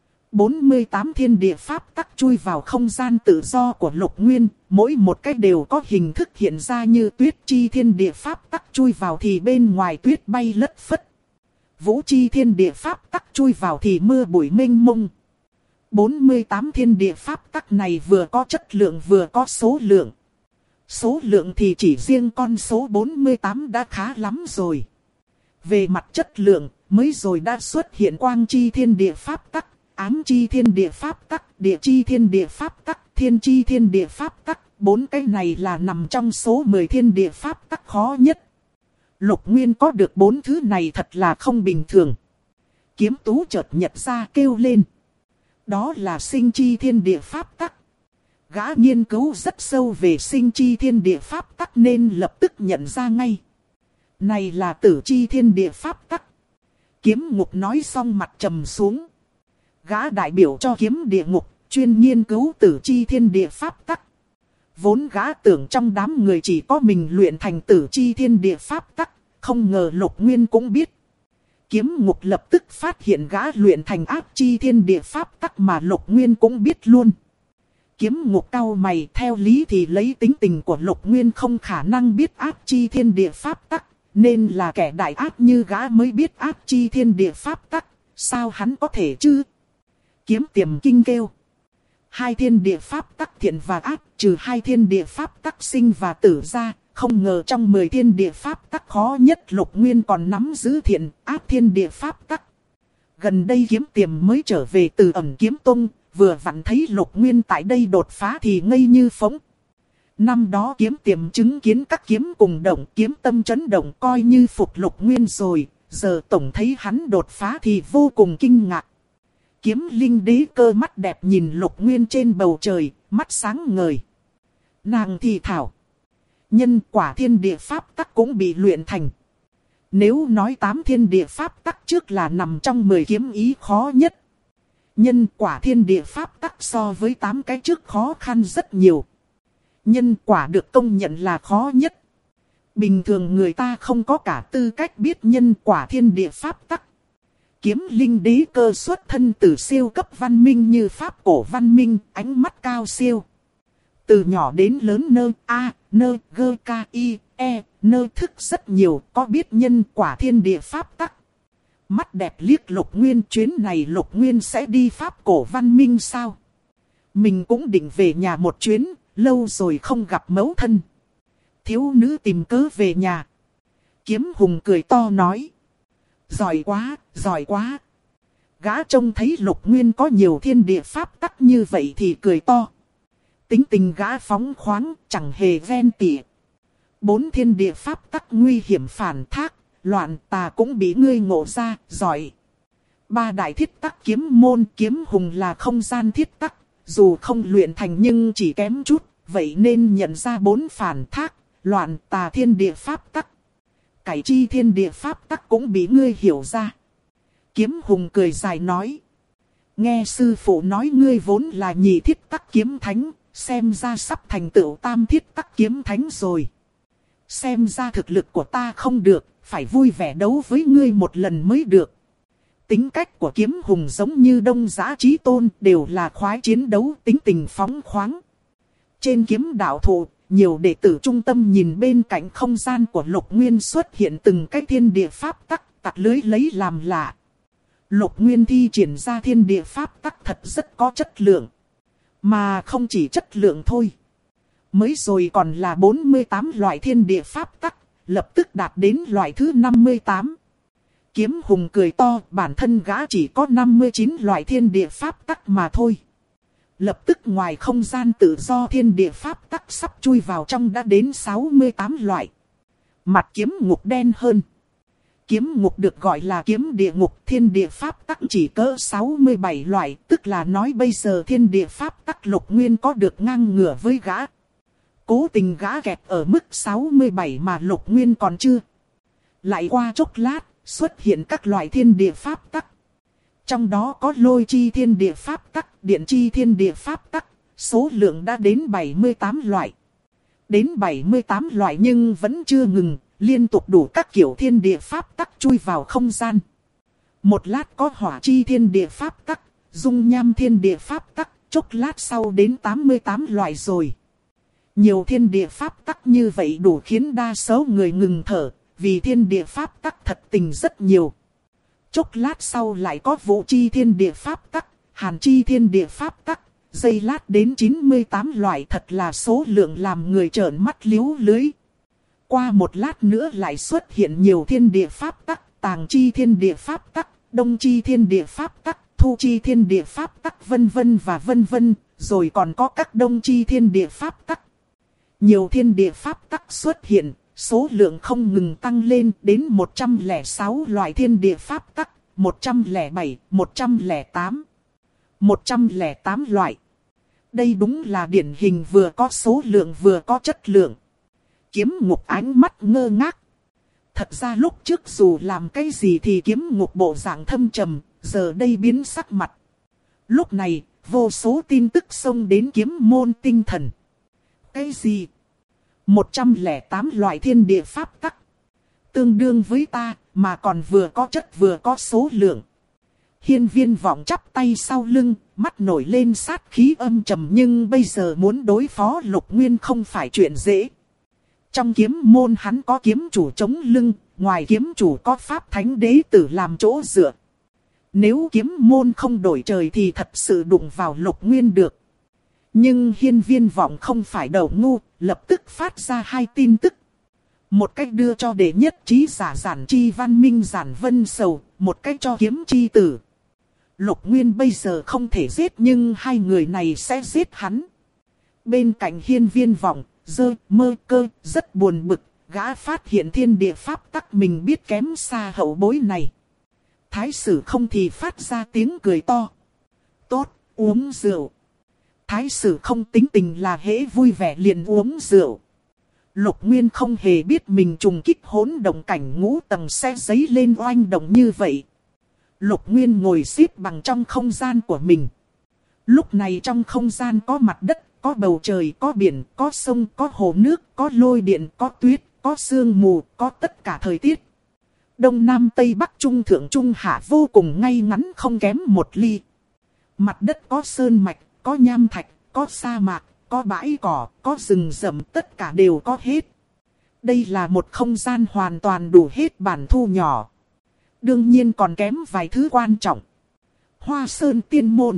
48 thiên địa pháp tắc chui vào không gian tự do của Lục Nguyên, mỗi một cái đều có hình thức hiện ra như tuyết chi thiên địa pháp tắc chui vào thì bên ngoài tuyết bay lất phất. Vũ chi thiên địa pháp tắc chui vào thì mưa bụi mênh mông. 48 thiên địa pháp tắc này vừa có chất lượng vừa có số lượng. Số lượng thì chỉ riêng con số 48 đã khá lắm rồi. Về mặt chất lượng, mới rồi đã xuất hiện quang chi thiên địa pháp tắc, ám chi thiên địa pháp tắc, địa chi thiên địa pháp tắc, thiên chi thiên địa pháp tắc. 4 cái này là nằm trong số 10 thiên địa pháp tắc khó nhất. Lục Nguyên có được 4 thứ này thật là không bình thường. Kiếm Tú chợt nhận ra kêu lên. Đó là sinh chi thiên địa pháp tắc. Gã nghiên cứu rất sâu về sinh chi thiên địa pháp tắc nên lập tức nhận ra ngay. Này là tử chi thiên địa pháp tắc. Kiếm Ngục nói xong mặt trầm xuống. Gã đại biểu cho kiếm địa ngục, chuyên nghiên cứu tử chi thiên địa pháp tắc. Vốn gã tưởng trong đám người chỉ có mình luyện thành tử chi thiên địa pháp tắc, không ngờ Lục Nguyên cũng biết. Kiếm Ngục lập tức phát hiện gã luyện thành áp chi thiên địa pháp tắc mà Lục Nguyên cũng biết luôn. Kiếm Ngục cau mày, theo lý thì lấy tính tình của Lục Nguyên không khả năng biết áp chi thiên địa pháp tắc, nên là kẻ đại ác như gã mới biết áp chi thiên địa pháp tắc, sao hắn có thể chứ? Kiếm Tiềm kinh kêu. 2 thiên địa pháp tắc thiện và ác, trừ 2 thiên địa pháp tắc sinh và tử ra, không ngờ trong 10 thiên địa pháp tắc khó nhất Lục Nguyên còn nắm giữ thiện, ác thiên địa pháp tắc. Gần đây Kiếm Tiềm mới trở về từ Ẩn Kiếm Tông, vừa vặn thấy Lục Nguyên tại đây đột phá thì ngây như phóng. Năm đó Kiếm Tiềm chứng kiến các kiếm cùng động, kiếm tâm chấn động coi như phục Lục Nguyên rồi, giờ tổng thấy hắn đột phá thì vô cùng kinh ngạc. Kiếm Linh Đế Cơ mắt đẹp nhìn Lục Nguyên trên bầu trời, mắt sáng ngời. Nàng thì thảo. Nhân quả thiên địa pháp tắc cũng bị luyện thành. Nếu nói 8 thiên địa pháp tắc trước là nằm trong 10 kiếm ý khó nhất. Nhân quả thiên địa pháp tắc so với 8 cái trước khó khăn rất nhiều. Nhân quả được công nhận là khó nhất. Bình thường người ta không có cả tư cách biết nhân quả thiên địa pháp tắc. Kiếm Linh Đế Cơ xuất thân từ siêu cấp văn minh như Pháp cổ văn minh, ánh mắt cao siêu. Từ nhỏ đến lớn nơ a, nơ gơ ca i, e, nơ thức rất nhiều, có biết nhân quả thiên địa pháp tắc. Mắt đẹp liếc Lục Nguyên, chuyến này Lục Nguyên sẽ đi Pháp cổ văn minh sao? Mình cũng định về nhà một chuyến, lâu rồi không gặp mẫu thân. Thiếu nữ tìm cớ về nhà. Kiếm Hùng cười to nói. Giỏi quá, giỏi quá. Gã trông thấy Lục Nguyên có nhiều thiên địa pháp tắc như vậy thì cười to. Tính tình gã phóng khoáng, chẳng hề ven tị. 4 thiên địa pháp tắc nguy hiểm phản thác, loạn tà cũng bị ngươi ngộ ra, giỏi. 3 đại thiết tắc kiếm môn, Kiếm Hùng là không gian thiết tắc, dù không luyện thành nhưng chỉ kém chút, vậy nên nhận ra 4 phản thác, loạn tà thiên địa pháp tắc. Cải chi thiên địa pháp tắc cũng bị ngươi hiểu ra. Kiếm Hùng cười dài nói. Nghe sư phụ nói ngươi vốn là nhị thiết tắc kiếm thánh, xem ra sắp thành tựu tam thiết tắc kiếm thánh rồi. Xem ra thực lực của ta không được, phải vui vẻ đấu với ngươi một lần mới được. Tính cách của Kiếm Hùng giống như Đông Giá Chí Tôn, đều là khoái chiến đấu, tính tình phóng khoáng. Trên kiếm đạo thụ, nhiều đệ tử trung tâm nhìn bên cạnh không gian của Lục Nguyên xuất hiện từng cái thiên địa pháp tắc, tặc lưới lấy làm lạ. Lục Nguyên thi triển ra thiên địa pháp tắc thật rất có chất lượng. Mà không chỉ chất lượng thôi. Mới rồi còn là 48 loại thiên địa pháp tắc, lập tức đạt đến loại thứ 58. Kiếm hùng cười to, bản thân gã chỉ có 59 loại thiên địa pháp tắc mà thôi. Lập tức ngoài không gian tự do thiên địa pháp tắc sắp chui vào trong đã đến 68 loại. Mặt kiếm ngục đen hơn. Kiếm ngục được gọi là kiếm địa ngục, thiên địa pháp tắc chỉ cỡ 67 loại, tức là nói bây giờ thiên địa pháp tắc Lục Nguyên có được ngang ngửa với gã. Cố tình gã kẹt ở mức 67 mà Lục Nguyên còn chưa. Lại qua chốc lát, xuất hiện các loại thiên địa pháp tắc. Trong đó có lôi chi thiên địa pháp tắc, điện chi thiên địa pháp tắc, số lượng đã đến 78 loại. Đến 78 loại nhưng vẫn chưa ngừng, liên tục đủ các kiểu thiên địa pháp tắc chui vào không gian. Một lát có hỏa chi thiên địa pháp tắc, dung nham thiên địa pháp tắc, chốc lát sau đến 88 loại rồi. Nhiều thiên địa pháp tắc như vậy đủ khiến đa số người ngừng thở, vì thiên địa pháp tắc thật tình rất nhiều. Chốc lát sau lại có vũ chi thiên địa pháp tắc, hàn chi thiên địa pháp tắc, giây lát đến 98 loại, thật là số lượng làm người trợn mắt liếu lưới. Qua một lát nữa lại xuất hiện nhiều thiên địa pháp tắc, tàng chi thiên địa pháp tắc, đông chi thiên địa pháp tắc, thu chi thiên địa pháp tắc vân vân và vân vân, rồi còn có các đông chi thiên địa pháp tắc. Nhiều thiên địa pháp tắc xuất hiện, số lượng không ngừng tăng lên đến 106 loại thiên địa pháp tắc, 107, 108. 108 loại. Đây đúng là điển hình vừa có số lượng vừa có chất lượng. Kiếm ngục ánh mắt ngơ ngác. Thật ra lúc trước dù làm cái gì thì kiếm ngục bộ dạng thâm trầm, giờ đây biến sắc mặt. Lúc này, vô số tin tức xông đến kiếm môn tinh thần. Cái gì? 108 loại thiên địa pháp tắc. Tương đương với ta, mà còn vừa có chất vừa có số lượng. Hiên Viên Vọng chắp tay sau lưng, mắt nổi lên sát khí âm trầm, nhưng bây giờ muốn đối phó Lục Nguyên không phải chuyện dễ. Trong kiếm môn hắn có kiếm chủ chống lưng, ngoài kiếm chủ có pháp thánh đế tử làm chỗ dựa. Nếu kiếm môn không đổi trời thì thật sự đụng vào Lục Nguyên được. Nhưng Hiên Viên Vọng không phải đầu ngu, lập tức phát ra hai tin tức. Một cách đưa cho đệ nhất trí giả Giản Chi Văn Minh Giản Vân Sầu, một cách cho kiếm chi tử. Lục Nguyên bây giờ không thể giết nhưng hai người này sẽ giết hắn. Bên cạnh Hiên Viên Vọng, Dơ Mơ Cơ rất buồn bực, gã phát hiện thiên địa pháp tắc mình biết kém xa hậu bối này. Thái sử không thì phát ra tiếng cười to. Tốt, uống rượu. Thái sử không tính tình là hễ vui vẻ liền uống rượu. Lục Nguyên không hề biết mình trùng kích hỗn động cảnh ngũ tầng sẽ dấy lên oanh động như vậy. Lục Nguyên ngồi xếp bằng trong không gian của mình. Lúc này trong không gian có mặt đất, có bầu trời, có biển, có sông, có hồ nước, có lôi điện, có tuyết, có sương mù, có tất cả thời tiết. Đông Nam Tây Bắc Trung Thượng Trung Hạ vô cùng ngay ngắn không kém một ly. Mặt đất có sơn mạch, có nham thạch, có sa mạc, có bãi cỏ, có rừng rậm, tất cả đều có hết. Đây là một không gian hoàn toàn đủ hết bản thu nhỏ. Đương nhiên còn kém vài thứ quan trọng. Hoa Sơn Tiên Môn.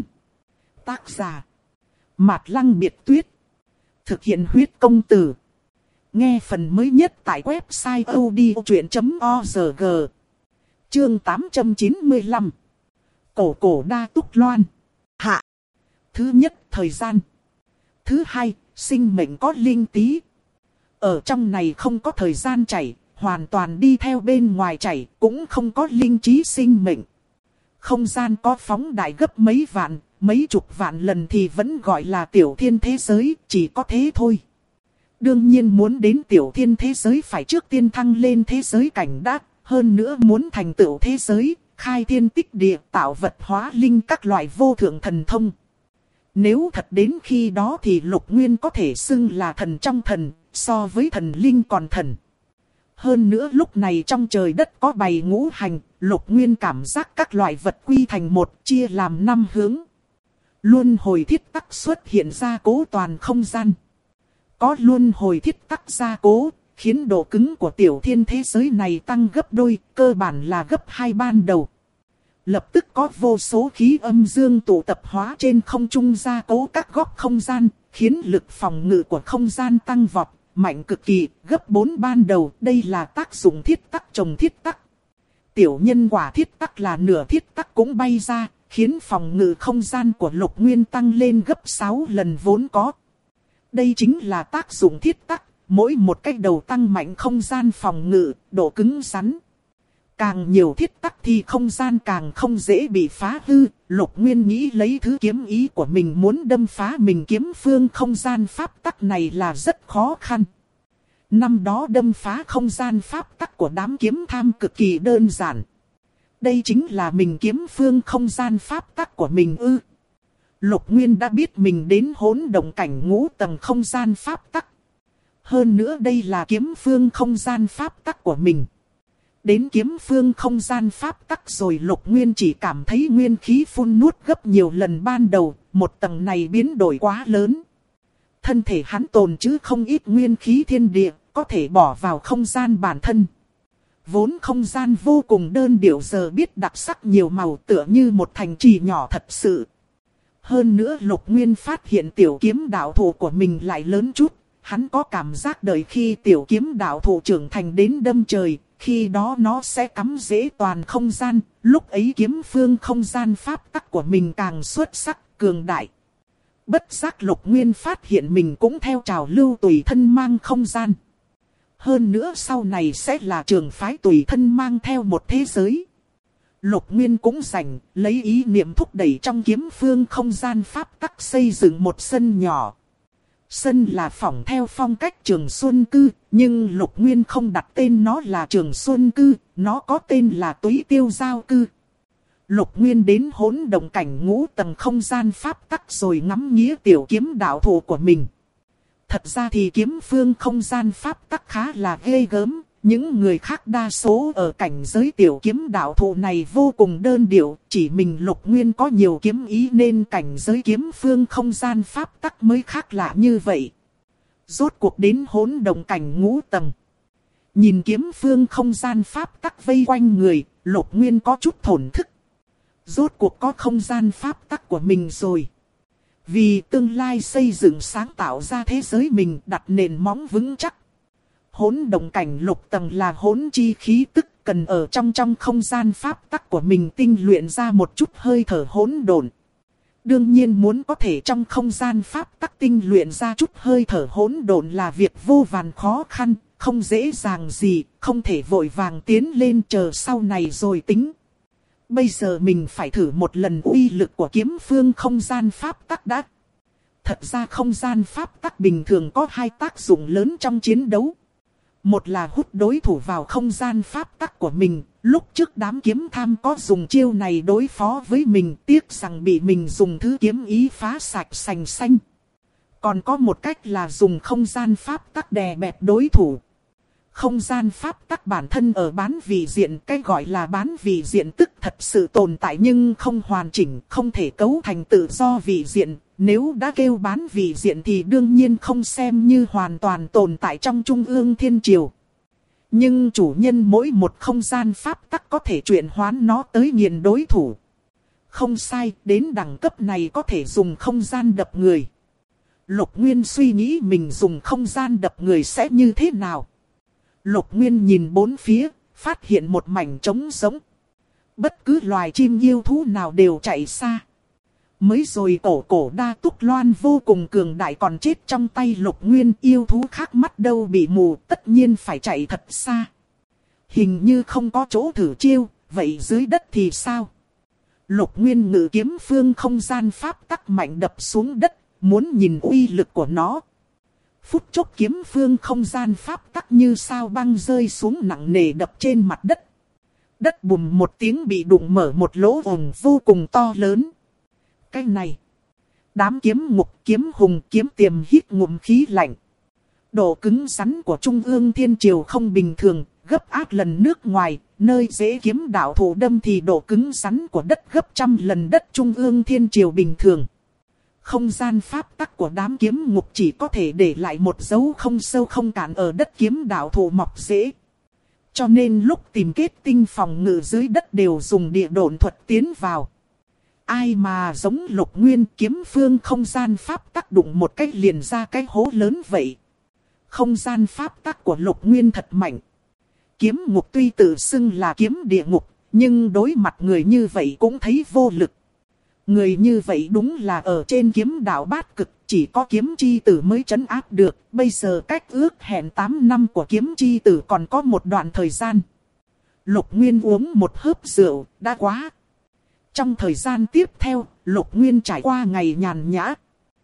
Tác giả Mạt Lăng Biệt Tuyết. Thực hiện huyết công từ. Nghe phần mới nhất tại website odchuyện.org. Chương 895. Cổ cổ đa túc loan. Hạ. Thứ nhất, thời gian. Thứ hai, sinh mệnh có linh tí. Ở trong này không có thời gian chảy, hoàn toàn đi theo bên ngoài chảy, cũng không có linh trí sinh mệnh. Không gian có phóng đại gấp mấy vạn, mấy chục vạn lần thì vẫn gọi là tiểu thiên thế giới, chỉ có thế thôi. Đương nhiên muốn đến tiểu thiên thế giới phải trước tiên thăng lên thế giới cảnh đã, hơn nữa muốn thành tựu thế giới, khai thiên tích địa, tạo vật hóa linh các loại vô thượng thần thông. Nếu thật đến khi đó thì Lục Nguyên có thể xưng là thần trong thần, so với thần linh còn thần. Hơn nữa lúc này trong trời đất có bày ngũ hành, Lục Nguyên cảm giác các loại vật quy thành một, chia làm 5 hướng. Luân hồi thiết tắc xuất hiện ra cố toàn không gian. Có luân hồi thiết tắc gia cố, khiến độ cứng của tiểu thiên thế giới này tăng gấp đôi, cơ bản là gấp 2 ban đầu. Lập tức có vô số khí âm dương tụ tập hóa trên không trung gia cố các góc không gian, khiến lực phòng ngự của không gian tăng vọt, mạnh cực kỳ, gấp 4 ban đầu. Đây là tác dụng thiết tắc trồng thiết tắc. Tiểu nhân quả thiết tắc là nửa thiết tắc cũng bay ra, khiến phòng ngự không gian của Lục Nguyên tăng lên gấp 6 lần vốn có. Đây chính là tác dụng thiết tắc, mỗi một cách đầu tăng mạnh không gian phòng ngự, độ cứng rắn. Càng nhiều thiết tắc thì không gian càng không dễ bị phá hư. Lục Nguyên nghĩ lấy thứ kiếm ý của mình muốn đâm phá mình kiếm phương không gian pháp tắc này là rất khó khăn. Năm đó đâm phá không gian pháp tắc của đám kiếm tham cực kỳ đơn giản. Đây chính là mình kiếm phương không gian pháp tắc của mình ư. Lục Nguyên đã biết mình đến hỗn động cảnh ngũ tầng không gian pháp tắc. Hơn nữa đây là kiếm phương không gian pháp tắc của mình. Đến kiếm phương không gian pháp tắc rồi Lục Nguyên chỉ cảm thấy nguyên khí phun nuốt gấp nhiều lần ban đầu, một tầng này biến đổi quá lớn. Thân thể hắn tồn trữ không ít nguyên khí thiên địa, có thể bỏ vào không gian bản thân. Vốn không gian vô cùng đơn điệu giờ biết đặc sắc nhiều màu tựa như một thành trì nhỏ thật sự. Hơn nữa Lục Nguyên phát hiện tiểu kiếm đạo thủ của mình lại lớn chút. Hắn có cảm giác đợi khi tiểu kiếm đạo thủ trưởng thành đến đâm trời, khi đó nó sẽ cắm rễ toàn không gian, lúc ấy kiếm phương không gian pháp tắc của mình càng xuất sắc, cường đại. Bất giác Lục Nguyên phát hiện mình cũng theo trào lưu tùy thân mang không gian. Hơn nữa sau này sẽ là trường phái tùy thân mang theo một thế giới. Lục Nguyên cũng rảnh, lấy ý niệm thúc đẩy trong kiếm phương không gian pháp tắc xây dựng một sân nhỏ. Sân là phỏng theo phong cách Trường Xuân Cư, nhưng Lục Nguyên không đặt tên nó là Trường Xuân Cư, nó có tên là Túy Tiêu Giao Cư. Lục Nguyên đến hỗn động cảnh ngũ tầng không gian pháp tắc rồi ngắm nghía tiểu kiếm đạo thủ của mình. Thật ra thì kiếm phương không gian pháp tắc khá là ghê gớm, những người khác đa số ở cảnh giới tiểu kiếm đạo thủ này vô cùng đơn điệu, chỉ mình Lục Nguyên có nhiều kiếm ý nên cảnh giới kiếm phương không gian pháp tắc mới khác lạ như vậy. Rốt cuộc đến hỗn động cảnh ngũ tầng. Nhìn kiếm phương không gian pháp tắc vây quanh người, Lục Nguyên có chút thổn thức. Rốt cuộc có không gian pháp tắc của mình rồi. Vì tương lai xây dựng sáng tạo ra thế giới mình đặt nền móng vững chắc. Hỗn động cảnh lục tầng là hỗn chi khí tức cần ở trong không gian pháp tắc của mình tinh luyện ra một chút hơi thở hỗn độn. Đương nhiên muốn có thể trong không gian pháp tắc tinh luyện ra chút hơi thở hỗn độn là việc vô vàn khó khăn, không dễ dàng gì, không thể vội vàng tiến lên chờ sau này rồi tính. Bây giờ mình phải thử một lần uy lực của kiếm phương không gian pháp tắc đã. Thật ra không gian pháp tắc bình thường có hai tác dụng lớn trong chiến đấu. Một là hút đối thủ vào không gian pháp tắc của mình. Lúc trước đám kiếm tham có dùng chiêu này đối phó với mình, tiếc rằng bị mình dùng thứ kiếm ý phá sạch sành xanh. Còn có một cách là dùng không gian pháp tắc đè bẹp đối thủ. Không gian pháp tắc bản thân ở bán vị diện, cái gọi là bán vị diện tức thật sự tồn tại nhưng không hoàn chỉnh, không thể cấu thành tự do vị diện. Nếu đã kêu bán vị diện thì đương nhiên không xem như hoàn toàn tồn tại trong Trung ương Thiên Triều. Nhưng chủ nhân mỗi một không gian pháp tắc có thể chuyển hoán nó tới nghiền đối thủ. Không sai, đến đẳng cấp này có thể dùng không gian đập người. Lục Nguyên suy nghĩ mình dùng không gian đập người sẽ như thế nào. Lục Nguyên nhìn bốn phía, phát hiện một mảnh trống rỗng. Bất cứ loài chim yêu thú nào đều chạy xa. Mới rồi cổ đa túc loan vô cùng cường đại còn chết trong tay Lục Nguyên, yêu thú khác mắt đâu bị mù, tất nhiên phải chạy thật xa. Hình như không có chỗ thử chiêu, vậy dưới đất thì sao? Lục Nguyên ngự kiếm phương không gian pháp tắc mạnh đập xuống đất, muốn nhìn uy lực của nó. Phút chốc kiếm phương không gian pháp tắc như sao băng rơi xuống nặng nề đập trên mặt đất. Đất bùm một tiếng bị đụng mở một lỗ hổng vô cùng to lớn. Cái này, đám kiếm ngục, kiếm hùng, kiếm tiềm hít ngụm khí lạnh. Độ cứng rắn của Trung ương Thiên Triều không bình thường, gấp áp lần nước ngoài, nơi dễ kiếm đạo thủ đâm thì độ cứng rắn của đất gấp trăm lần đất Trung ương Thiên Triều bình thường. Không gian pháp tắc của đám kiếm ngục chỉ có thể để lại một dấu không sâu không cạn ở đất kiếm đạo thủ mọc rễ. Cho nên lúc tìm kết tinh phòng ngự dưới đất đều dùng địa độn thuật tiến vào. Ai mà giống Lục Nguyên, kiếm phương không gian pháp tắc đụng một cái liền ra cái hố lớn vậy. Không gian pháp tắc của Lục Nguyên thật mạnh. Kiếm ngục tuy tự xưng là kiếm địa ngục, nhưng đối mặt người như vậy cũng thấy vô lực. Người như vậy đúng là ở trên kiếm đạo bát cực, chỉ có kiếm chi tử mới trấn áp được. Bây giờ cách ước hẹn 8 năm của kiếm chi tử còn có một đoạn thời gian. Lục Nguyên uống một hớp rượu, đã quá. Trong thời gian tiếp theo, Lục Nguyên trải qua ngày nhàn nhã.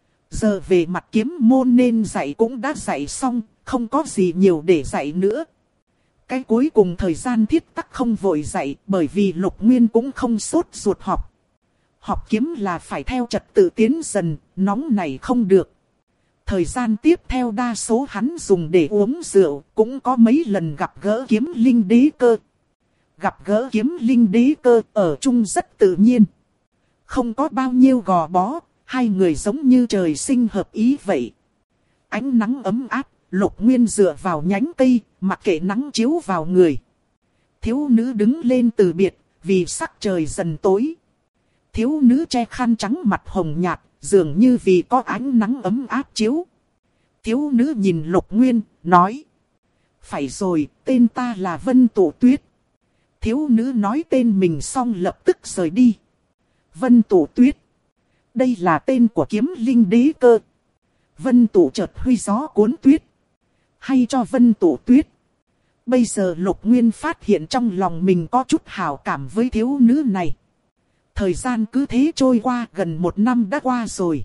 Giờ về mặt kiếm môn nên dạy cũng đã dạy xong, không có gì nhiều để dạy nữa. Cái cuối cùng thời gian thiết tắc không vội dạy, bởi vì Lục Nguyên cũng không sốt ruột học. Học kiếm là phải theo trật tự tiến dần, nóng này không được. Thời gian tiếp theo đa số hắn dùng để uống rượu, cũng có mấy lần gặp gỡ kiếm linh đế cơ. Gặp gỡ kiếm linh đế cơ ở chung rất tự nhiên. Không có bao nhiêu gò bó, hai người giống như trời sinh hợp ý vậy. Ánh nắng ấm áp, Lục Nguyên dựa vào nhánh cây, mặc kệ nắng chiếu vào người. Thiếu nữ đứng lên từ biệt, vì sắc trời dần tối. Thiếu nữ che khăn trắng mặt hồng nhạt, dường như vì có ánh nắng ấm áp chiếu. Thiếu nữ nhìn Lục Nguyên, nói. Phải rồi, tên ta là Vân Tụ Tuyết. Thiếu nữ nói tên mình xong lập tức rời đi. Vân Tụ Tuyết. Đây là tên của kiếm linh đế cơ. Vân Tụ chợt huy gió cuốn tuyết. Hay cho Vân Tụ Tuyết. Bây giờ Lục Nguyên phát hiện trong lòng mình có chút hảo cảm với thiếu nữ này. Thời gian cứ thế trôi qua, gần 1 năm đã qua rồi.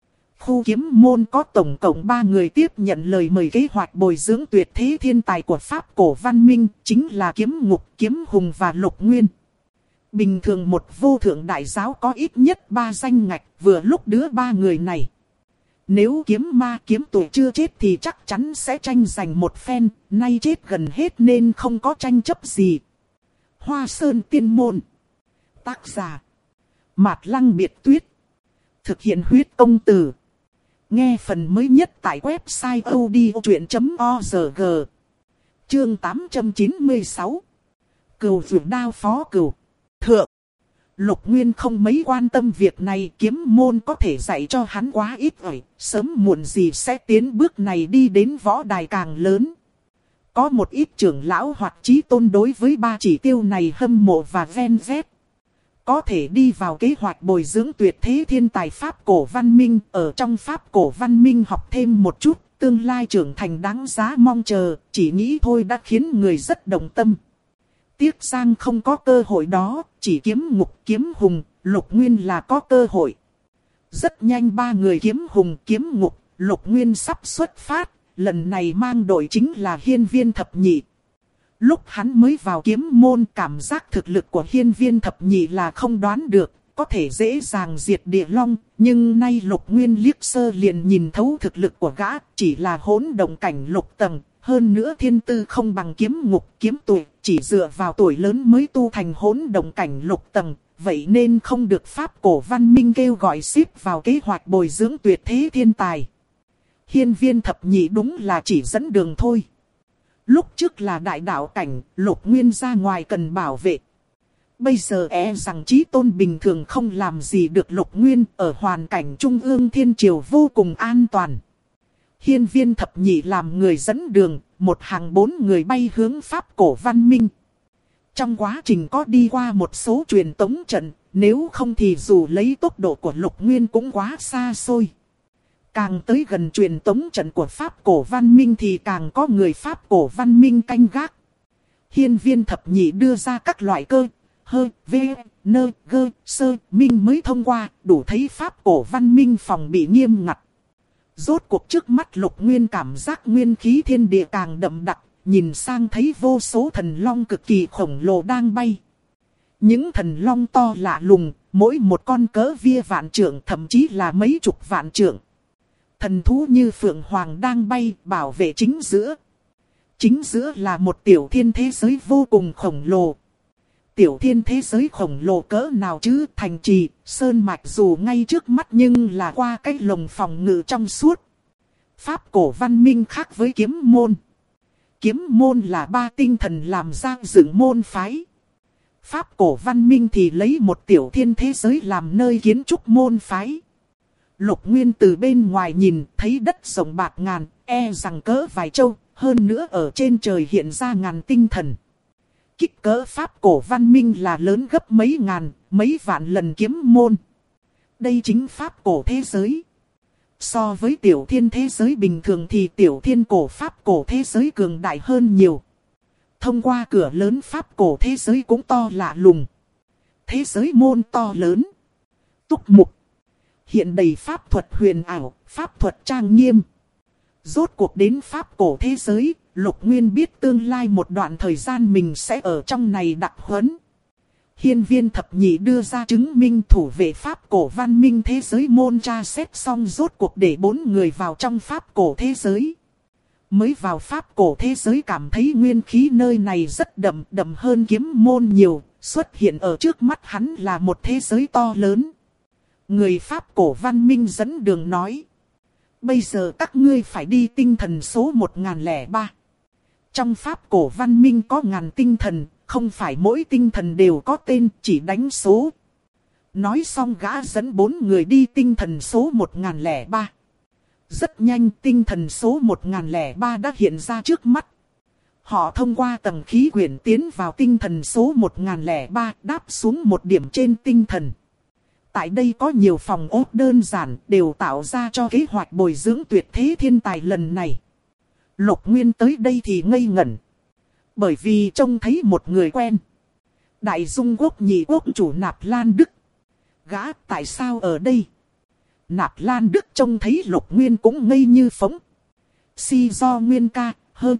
Khu kiếm môn có tổng cộng 3 người tiếp nhận lời mời kế hoạch bồi dưỡng tuyệt thế thiên tài của Pháp cổ văn minh, chính là Kiếm Ngục, Kiếm Hùng và Lục Nguyên. Bình thường một vô thượng đại giáo có ít nhất 3 danh ngạch, vừa lúc đứa 3 người này. Nếu kiếm ma kiếm tuổi chưa chết thì chắc chắn sẽ tranh giành một phen, nay chết gần hết nên không có tranh chấp gì. Hoa Sơn Tiên Môn. Tác giả Mạt Lăng Biệt Tuyết. Thực hiện huyết công từ. Nghe phần mới nhất tại website odchuyện.org. Chương 896. Cừu vượt đao phó cừu. Thượng. Lục Nguyên không mấy quan tâm việc này, kiếm môn có thể dạy cho hắn quá ít ỏi, sớm muộn gì sẽ tiến bước này đi đến võ đài càng lớn. Có một ít trưởng lão hoặc chí tôn đối với 3 chỉ tiêu này hâm mộ và ven vét. Có thể đi vào kế hoạch bồi dưỡng tuyệt thế thiên tài Pháp cổ văn minh, ở trong Pháp cổ văn minh học thêm một chút, tương lai trưởng thành đáng giá mong chờ, chỉ nghĩ thôi đã khiến người rất động tâm. Tiếc rằng không có cơ hội đó, chỉ Kiếm Ngục, Kiếm Hùng, Lục Nguyên là có cơ hội. Rất nhanh 3 người Kiếm Hùng, Kiếm Ngục, Lục Nguyên sắp xuất phát, lần này mang đội chính là Hiên Viên Thập Nhị. Lúc hắn mới vào kiếm môn, cảm giác thực lực của Hiên Viên Thập Nhị là không đoán được, có thể dễ dàng diệt địa long, nhưng nay Lục Nguyên liếc sơ liền nhìn thấu thực lực của gã, chỉ là hỗn động cảnh lục tầng, hơn nữa thiên tư không bằng Kiếm Ngục, Kiếm Tuổi, chỉ dựa vào tuổi lớn mới tu thành hỗn động cảnh lục tầng, vậy nên không được Pháp cổ văn minh kêu gọi xếp vào kế hoạch bồi dưỡng tuyệt thế thiên tài. Hiên Viên Thập Nhị đúng là chỉ dẫn đường thôi. Lúc trước là đại đạo cảnh, Lục Nguyên ra ngoài cần bảo vệ. Bây giờ rằng chí tôn bình thường không làm gì được Lục Nguyên, ở hoàn cảnh trung ương thiên triều vô cùng an toàn. Hiên Viên Thập Nhị làm người dẫn đường, một hàng 4 người bay hướng Pháp cổ văn minh. Trong quá trình có đi qua một số truyền tống trận, nếu không thì dù lấy tốc độ của Lục Nguyên cũng quá xa xôi. Càng tới gần truyền tống trận của Pháp cổ văn minh thì càng có người Pháp cổ văn minh canh gác. Hiên Viên Thập Nhị đưa ra các loại cơ, hơ, vê, nơ, gơ, sơ, minh mới thông qua, đủ thấy Pháp cổ văn minh phòng bị nghiêm ngặt. Rốt cuộc trước mắt Lục Nguyên cảm giác nguyên khí thiên địa càng đậm đặc, nhìn sang thấy vô số thần long cực kỳ khổng lồ đang bay. Những thần long to lạ lùng, mỗi một con cỡ via vạn trượng, thậm chí là mấy chục vạn trượng. Thần thú như phượng hoàng đang bay, bảo vệ chính giữa. Chính giữa là một tiểu thiên thế giới vô cùng khổng lồ. Tiểu thiên thế giới khổng lồ cỡ nào chứ, thành trì, sơn mạch dù ngay trước mắt nhưng là qua cái lồng phòng ngự trong suốt. Pháp cổ văn minh khác với kiếm môn. Kiếm môn là 3 tinh thần làm ra dựng môn phái. Pháp cổ văn minh thì lấy một tiểu thiên thế giới làm nơi kiến trúc môn phái. Lục Nguyên từ bên ngoài nhìn thấy đất rộng bạc ngàn, rằng cỡ vài châu, hơn nữa ở trên trời hiện ra ngàn tinh thần. Kích cỡ pháp cổ văn minh là lớn gấp mấy ngàn, mấy vạn lần kiếm môn. Đây chính pháp cổ thế giới. So với tiểu thiên thế giới bình thường thì tiểu thiên cổ pháp cổ thế giới cường đại hơn nhiều. Thông qua cửa lớn pháp cổ thế giới cũng to lạ lùng. Thế giới môn to lớn. Túc mục. Hiện đầy pháp thuật huyền ảo, pháp thuật trang nghiêm. Rốt cuộc đến pháp cổ thế giới, Lục Nguyên biết tương lai một đoạn thời gian mình sẽ ở trong này đặc huấn. Hiên Viên thập nhị đưa ra chứng minh thủ vệ pháp cổ văn minh thế giới môn tra xét xong rốt cuộc để 4 người vào trong pháp cổ thế giới. Mới vào pháp cổ thế giới cảm thấy nguyên khí nơi này rất đậm hơn kiếm môn nhiều, xuất hiện ở trước mắt hắn là một thế giới to lớn. Người pháp cổ văn minh dẫn đường nói. Bây giờ các ngươi phải đi tinh thần số 1003. Trong pháp cổ văn minh có ngàn tinh thần, không phải mỗi tinh thần đều có tên, chỉ đánh số. Nói xong gã dẫn 4 người đi tinh thần số 1003. Rất nhanh tinh thần số 1003 đã hiện ra trước mắt. Họ thông qua tầng khí quyển tiến vào tinh thần số 1003, đáp xuống một điểm trên tinh thần. Tại đây có nhiều phòng ốc đơn giản đều tạo ra cho kế hoạch bồi dưỡng tuyệt thế thiên tài lần này. Lục Nguyên tới đây thì ngây ngẩn. Bởi vì trông thấy một người quen. Đại Dung Quốc nhị quốc chủ Nạp Lan Đức. Gã tại sao ở đây? Nạp Lan Đức trông thấy Lục Nguyên cũng ngây như phóng. Si do Nguyên ca,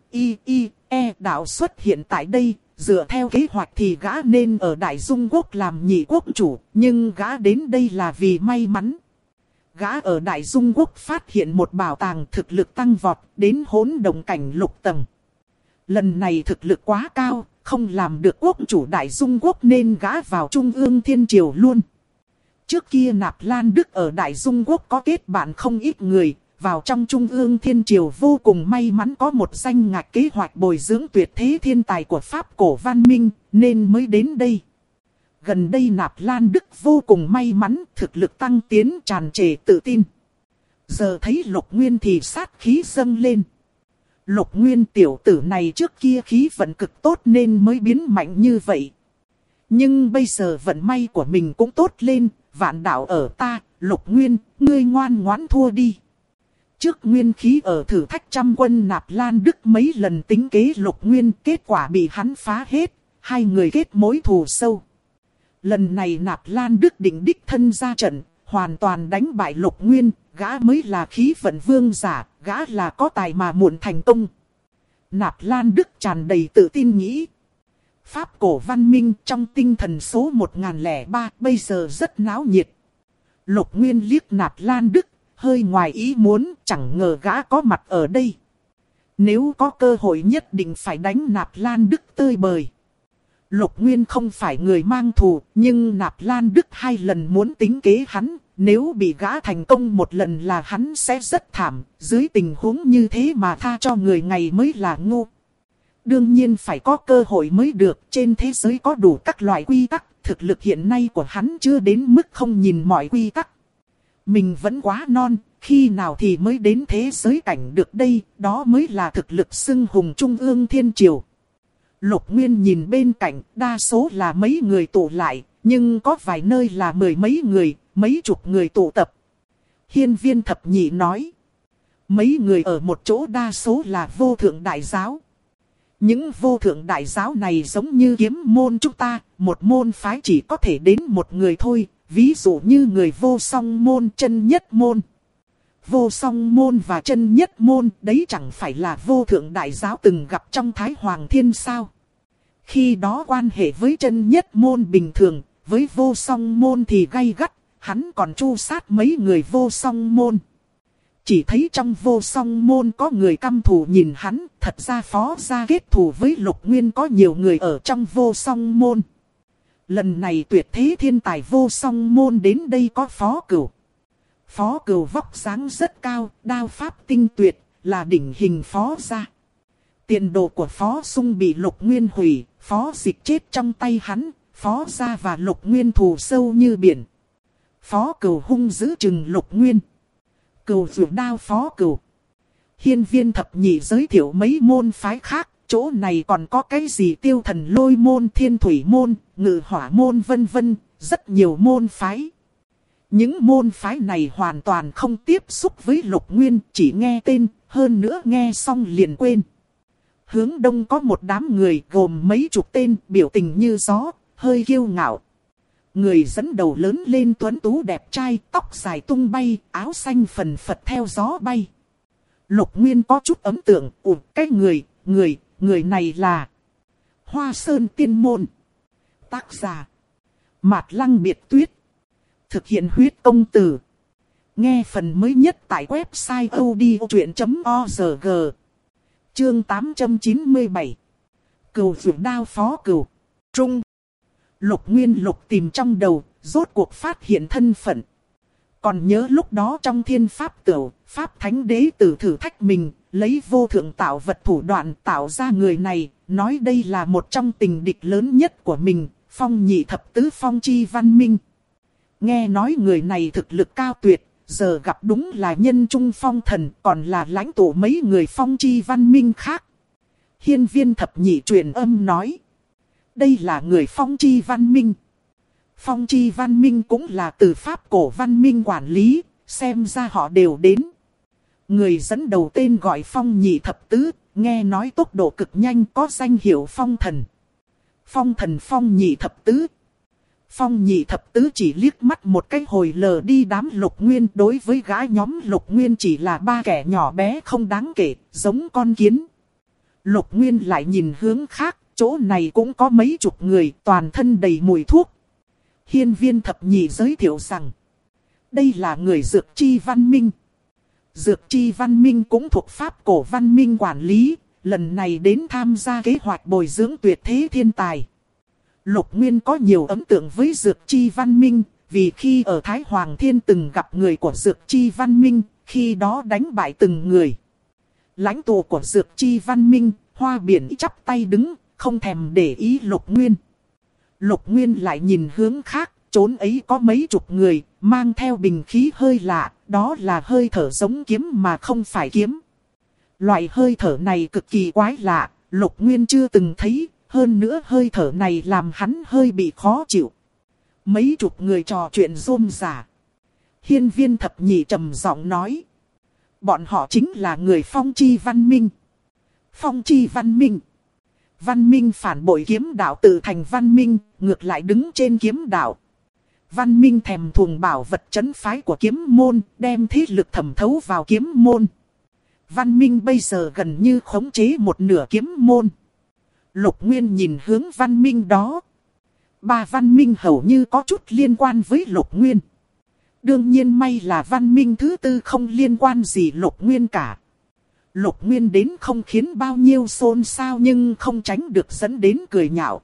đạo xuất hiện tại đây. Dựa theo kế hoạch thì gã nên ở Đại Dung Quốc làm nhị quốc chủ, nhưng gã đến đây là vì may mắn. Gã ở Đại Dung Quốc phát hiện một bảo tàng thực lực tăng vọt đến hỗn động cảnh lục tầng. Lần này thực lực quá cao, không làm được quốc chủ Đại Dung Quốc nên gã vào Trung ương Thiên Triều luôn. Trước kia Nạp Lan Đức ở Đại Dung Quốc có kết bạn không ít người. Vào trong Trung ương Thiên Triều vô cùng may mắn có một danh ngạch kế hoạch bồi dưỡng tuyệt thế thiên tài của Pháp cổ văn minh, nên mới đến đây. Gần đây Nạp Lan Đức vô cùng may mắn, thực lực tăng tiến tràn trề tự tin. Giờ thấy Lục Nguyên thì sát khí dâng lên. Lục Nguyên tiểu tử này trước kia khí vận cực tốt nên mới biến mạnh như vậy. Nhưng bây giờ vận may của mình cũng tốt lên, vạn đạo ở ta, Lục Nguyên, ngươi ngoan ngoãn thua đi. Trước nguyên khí ở thử thách trăm quân Nạp Lan Đức mấy lần tính kế Lục Nguyên, kết quả bị hắn phá hết, hai người kết mối thù sâu. Lần này Nạp Lan Đức định đích thân ra trận, hoàn toàn đánh bại Lục Nguyên, gã mới là khí vận vương giả, gã là có tài mà muộn thành công. Nạp Lan Đức tràn đầy tự tin nghĩ. Pháp cổ văn minh trong tinh thần số 1003 bây giờ rất náo nhiệt. Lục Nguyên liếc Nạp Lan Đức. Hơi ngoài ý muốn, chẳng ngờ gã có mặt ở đây. Nếu có cơ hội nhất định phải đánh Nạp Lan Đức tơi bời. Lục Nguyên không phải người mang thù, nhưng Nạp Lan Đức 2 lần muốn tính kế hắn. Nếu bị gã thành công một lần là hắn sẽ rất thảm, dưới tình huống như thế mà tha cho người ngày mới là ngu. Đương nhiên phải có cơ hội mới được, trên thế giới có đủ các loại quy tắc, thực lực hiện nay của hắn chưa đến mức không nhìn mọi quy tắc. Mình vẫn quá non, khi nào thì mới đến thế giới cảnh được đây, đó mới là thực lực xưng hùng Trung ương Thiên Triều. Lục Nguyên nhìn bên cạnh, đa số là mấy người tụ lại, nhưng có vài nơi là 10 mấy người, mấy chục người tụ tập. Hiên Viên thập nhị nói, mấy người ở một chỗ đa số là vô thượng đại giáo. Những vô thượng đại giáo này giống như kiếm môn chúng ta, một môn phái chỉ có thể đến một người thôi. Ví dụ như người vô song môn, chân nhất môn. Vô song môn và chân nhất môn đấy chẳng phải là vô thượng đại giáo từng gặp trong Thái Hoàng Thiên sao. Khi đó quan hệ với chân nhất môn bình thường, với vô song môn thì gay gắt, hắn còn tru sát mấy người vô song môn. Chỉ thấy trong vô song môn có người căm thù nhìn hắn, thật ra phó gia kết thù với Lục Nguyên có nhiều người ở trong vô song môn. Lần này tuyệt thế thiên tài vô song môn đến đây có Phó Cửu. Phó Cửu vóc dáng rất cao, đao pháp tinh tuyệt, là đỉnh hình phó gia. Tiền đồ của Phó Sung bị Lục Nguyên hủy, Phó Dịch chết trong tay hắn, Phó Gia và Lục Nguyên thù sâu như biển. Phó Cửu hung giữ chừng Lục Nguyên. Cửu rượu đao Phó Cửu. Hiên Viên thập nhị giới thiệu mấy môn phái khác, chỗ này còn có cái gì Tiêu Thần Lôi môn, Thiên Thủy môn, Ngự Hỏa môn vân vân, rất nhiều môn phái. Những môn phái này hoàn toàn không tiếp xúc với Lục Nguyên, chỉ nghe tên, hơn nữa nghe xong liền quên. Hướng đông có một đám người gồm mấy chục tên, biểu tình như gió, hơi kiêu ngạo. Người dẫn đầu lớn lên tuấn tú đẹp trai, tóc dài tung bay, áo xanh phần phật theo gió bay. Lục Nguyên có chút ấn tượng, cái người này là Hoa Sơn Tiên Môn. Tác giả Mạt Lăng Biệt Tuyết. Thực hiện huyết công từ. Nghe phần mới nhất tại website odchuyện.org. Chương 897. Cửu rượu đao Phó Cửu. Trung. Lục Nguyên lục tìm trong đầu, rốt cuộc phát hiện thân phận. Còn nhớ lúc đó trong Thiên Pháp Tửu, Pháp Thánh Đế tử thử thách mình, lấy vô thượng tạo vật thủ đoạn tạo ra người này, nói đây là một trong tình địch lớn nhất của mình, Phong Nhị Thập Tứ Phong Chi Văn Minh. Nghe nói người này thực lực cao tuyệt, giờ gặp đúng là nhân trung phong thần, còn là lãnh tụ mấy người Phong Chi Văn Minh khác. Hiên Viên thập nhị truyền âm nói, đây là người Phong Chi Văn Minh. Phong Chi Văn Minh cũng là từ Pháp cổ Văn Minh quản lý, xem ra họ đều đến. Người dẫn đầu tên gọi Phong Nhị Thập Tứ, nghe nói tốc độ cực nhanh, có danh hiệu Phong Thần. Phong Thần Phong Nhị Thập Tứ. Phong Nhị Thập Tứ chỉ liếc mắt một cái hồi lờ đi đám Lục Nguyên, đối với gái nhóm Lục Nguyên chỉ là ba kẻ nhỏ bé không đáng kể, giống con kiến. Lục Nguyên lại nhìn hướng khác, chỗ này cũng có mấy chục người, toàn thân đầy mùi thuốc. Hiên Viên thập nhị giới thiệu rằng, đây là người Dược Chi Văn Minh. Dược Chi Văn Minh cũng thuộc Pháp cổ Văn Minh quản lý, lần này đến tham gia kế hoạch bồi dưỡng tuyệt thế thiên tài. Lục Nguyên có nhiều ấn tượng với Dược Chi Văn Minh, vì khi ở Thái Hoàng Thiên từng gặp người của Dược Chi Văn Minh, khi đó đánh bại từng người. Lãnh tụ của Dược Chi Văn Minh, Hoa Biển chắp tay đứng, không thèm để ý Lục Nguyên. Lục Nguyên lại nhìn hướng khác, chốn ấy có mấy chục người, mang theo bình khí hơi lạ, đó là hơi thở giống kiếm mà không phải kiếm. Loại hơi thở này cực kỳ quái lạ, Lục Nguyên chưa từng thấy, hơn nữa hơi thở này làm hắn hơi bị khó chịu. Mấy chục người trò chuyện rôm rả. Hiên Viên thập nhị trầm giọng nói, bọn họ chính là người Phong Chi Văn Minh. Phong Chi Văn Minh. Văn Minh phản bội kiếm đạo tự thành Văn Minh, ngược lại đứng trên kiếm đạo. Văn Minh thèm thuồng bảo vật trấn phái của kiếm môn, đem thế lực thẩm thấu vào kiếm môn. Văn Minh bây giờ gần như khống chế một nửa kiếm môn. Lục Nguyên nhìn hướng Văn Minh đó. Ba Văn Minh hầu như có chút liên quan với Lục Nguyên. Đương nhiên may là Văn Minh thứ tư không liên quan gì Lục Nguyên cả. Lục Nguyên đến không khiến bao nhiêu xôn xao nhưng không tránh được dẫn đến cười nhạo.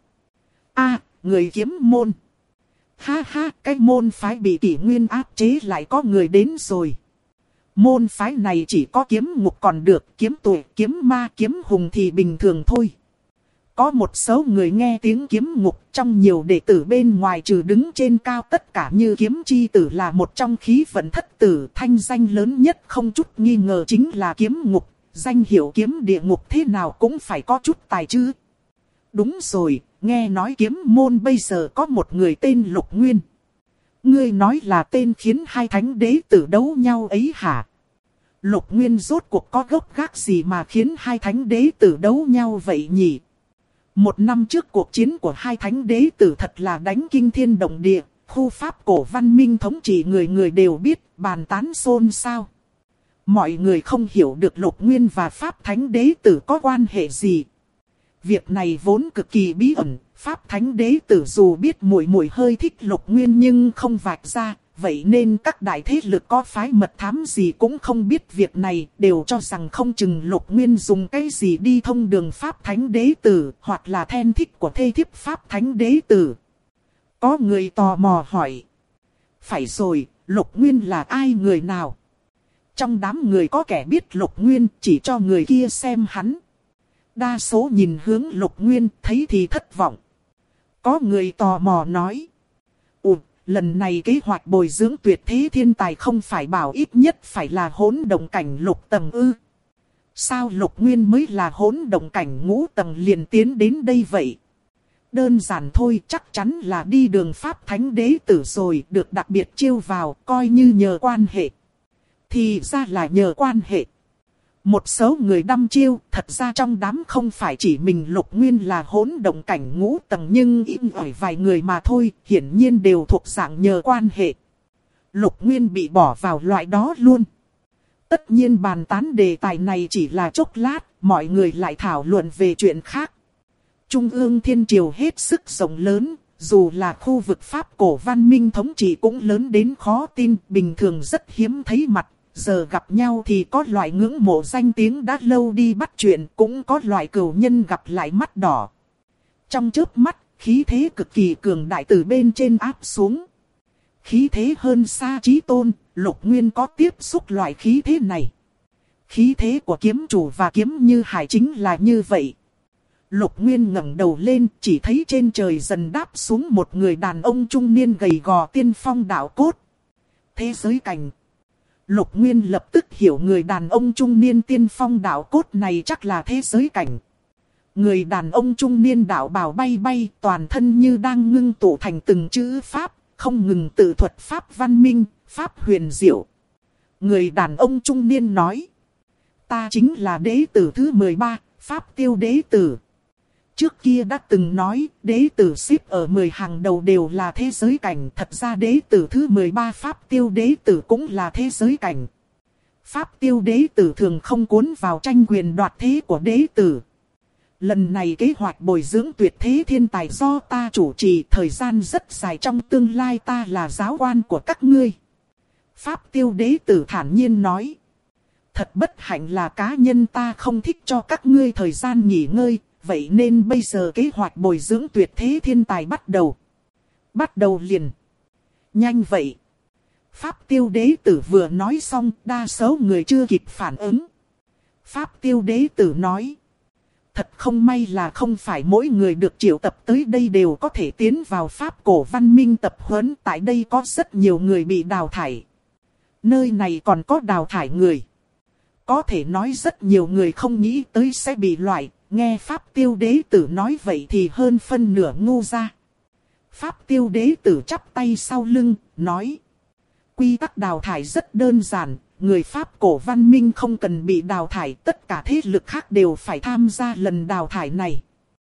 Người kiếm môn. Ha ha, cái môn phái bị kỷ nguyên áp chế lại có người đến rồi. Môn phái này chỉ có kiếm ngục còn được, kiếm tuổi, kiếm ma, kiếm hùng thì bình thường thôi. Có một số người nghe tiếng kiếm ngục, trong nhiều đệ tử bên ngoài trừ đứng trên cao tất cả như kiếm chi tử là một trong khí vận thất tử, thanh danh lớn nhất không chút nghi ngờ chính là kiếm ngục. Danh hiệu kiếm địa ngục thế nào cũng phải có chút tài chứ. Đúng rồi, nghe nói kiếm môn bây giờ có một người tên Lục Nguyên. Ngươi nói là tên khiến hai thánh đế tử đấu nhau ấy hả? Lục Nguyên rốt cuộc có gốc gác gì mà khiến hai thánh đế tử đấu nhau vậy nhỉ? Một năm trước cuộc chiến của hai thánh đế tử thật là đánh kinh thiên động địa. Khu Pháp cổ Văn Minh thống trị người người đều biết, bàn tán xôn xao. Mọi người không hiểu được Lục Nguyên và Pháp Thánh Đế Tử có quan hệ gì. Việc này vốn cực kỳ bí ẩn, Pháp Thánh Đế Tử dù biết muội muội hơi thích Lục Nguyên nhưng không vạch ra, vậy nên các đại thế lực có phái mật thám gì cũng không biết việc này, đều cho rằng không chừng Lục Nguyên dùng cái gì đi thông đường Pháp Thánh Đế Tử, hoặc là then thích của thê thiếp Pháp Thánh Đế Tử. Có người tò mò hỏi. Phải rồi, Lục Nguyên là ai người nào? Trong đám người có kẻ biết Lục Nguyên, chỉ cho người kia xem hắn. Đa số nhìn hướng Lục Nguyên, thấy thì thất vọng. Có người tò mò nói. Lần này kế hoạch bồi dưỡng tuyệt thế thiên tài không phải bảo ít nhất phải là hỗn động cảnh lục tầng ư? Sao Lục Nguyên mới là hỗn động cảnh ngũ tầng liền tiến đến đây vậy? Đơn giản thôi, chắc chắn là đi đường Pháp Thánh Đế Tử rồi, được đặc biệt chiêu vào, coi như nhờ quan hệ. Thì ra là nhờ quan hệ. Một số người đăm chiêu, thật ra trong đám không phải chỉ mình Lục Nguyên là hỗn động cảnh ngũ tầng, nhưng im ỏi vài người mà thôi, hiển nhiên đều thuộc dạng nhờ quan hệ. Lục Nguyên bị bỏ vào loại đó luôn. Tất nhiên bàn tán đề tài này chỉ là chốc lát, mọi người lại thảo luận về chuyện khác. Trung ương thiên triều hết sức rộng lớn, dù là khu vực Pháp cổ văn minh thống trị cũng lớn đến khó tin, bình thường rất hiếm thấy mặt. Giờ gặp nhau thì có loại ngưỡng mộ danh tiếng đã lâu đi bắt chuyện, cũng có loại cừu nhân gặp lại mắt đỏ. Trong chớp mắt, khí thế cực kỳ cường đại từ bên trên áp xuống. Khí thế hơn xa Chí Tôn, Lục Nguyên có tiếp xúc loại khí thế này. Khí thế của kiếm chủ và kiếm như hải chính là như vậy. Lục Nguyên ngẩng đầu lên, chỉ thấy trên trời dần đáp xuống một người đàn ông trung niên gầy gò tiên phong đạo cốt. Thế giới cảnh. Lục Nguyên lập tức hiểu người đàn ông trung niên tiên phong đạo cốt này chắc là thế giới cảnh. Người đàn ông trung niên đạo bào bay bay, toàn thân như đang ngưng tụ thành từng chữ Pháp, không ngừng tự thuật Pháp văn minh, Pháp huyền diệu. Người đàn ông trung niên nói. Ta chính là đế tử thứ 13, Pháp tiêu đế tử. Trước kia đã từng nói, đế tử xếp ở 10 hàng đầu đều là thế giới cảnh. Thật ra đế tử thứ 13 Pháp tiêu đế tử cũng là thế giới cảnh. Pháp tiêu đế tử thường không cuốn vào tranh quyền đoạt thế của đế tử. Lần này kế hoạch bồi dưỡng tuyệt thế thiên tài do ta chủ trì, thời gian rất dài, trong tương lai ta là giáo quan của các ngươi. Pháp tiêu đế tử thản nhiên nói. Thật bất hạnh là cá nhân ta không thích cho các ngươi thời gian nghỉ ngơi. Vậy nên bây giờ kế hoạch bồi dưỡng tuyệt thế thiên tài bắt đầu. Bắt đầu liền. Nhanh vậy. Pháp tiêu đế tử vừa nói xong, đa số người chưa kịp phản ứng. Pháp tiêu đế tử nói. Thật không may là không phải mỗi người được triệu tập tới đây đều có thể tiến vào Pháp cổ văn minh tập huấn. Tại đây có rất nhiều người bị đào thải. Nơi này còn có đào thải người. Có thể nói rất nhiều người không nghĩ tới sẽ bị loại. Nghe Pháp tiêu đế tử nói vậy thì hơn phân nửa ngu ra. Pháp tiêu đế tử chắp tay sau lưng, nói. Quy tắc đào thải rất đơn giản, người Pháp cổ văn minh không cần bị đào thải, tất cả thế lực khác đều phải tham gia lần đào thải này.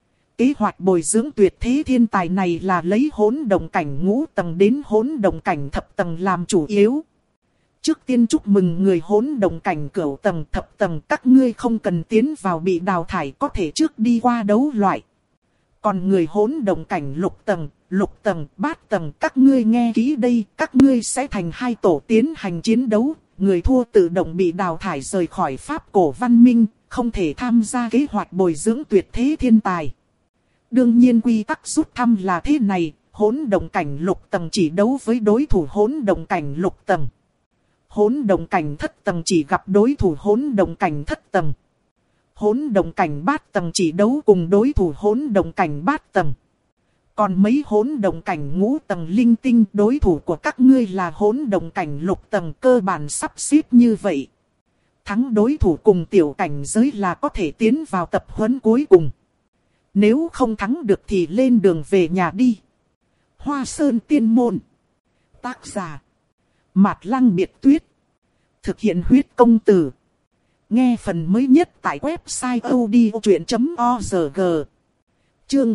Kế hoạch bồi dưỡng tuyệt thế thiên tài này là lấy hỗn động cảnh ngũ tầng đến hỗn động cảnh thập tầng làm chủ yếu. Trước tiên chúc mừng người hỗn động cảnh cửu tầng thập tầng, các ngươi không cần tiến vào bị đào thải, có thể trước đi qua đấu loại. Còn người hỗn động cảnh lục tầng, bát tầng, các ngươi nghe kỹ đây, các ngươi sẽ thành hai tổ tiến hành chiến đấu, người thua tự động bị đào thải rời khỏi Pháp cổ văn minh, không thể tham gia kế hoạch bồi dưỡng tuyệt thế thiên tài. Đương nhiên quy tắc rút thăm là thế này, hỗn động cảnh lục tầng chỉ đấu với đối thủ hỗn động cảnh lục tầng. Hỗn động cảnh thất tầng chỉ gặp đối thủ hỗn động cảnh thất tầng. Hỗn động cảnh bát tầng chỉ đấu cùng đối thủ hỗn động cảnh bát tầng. Còn mấy hỗn động cảnh ngũ tầng linh tinh, đối thủ của các ngươi là hỗn động cảnh lục tầng, cơ bản sắp xếp như vậy. Thắng đối thủ cùng tiểu cảnh giới là có thể tiến vào tập huấn cuối cùng. Nếu không thắng được thì lên đường về nhà đi. Hoa Sơn Tiên Môn. Tác giả Mạt Lăng Biệt Tuyết. Thực hiện huyết công từ. Nghe phần mới nhất tại website odchuyện.org. Chương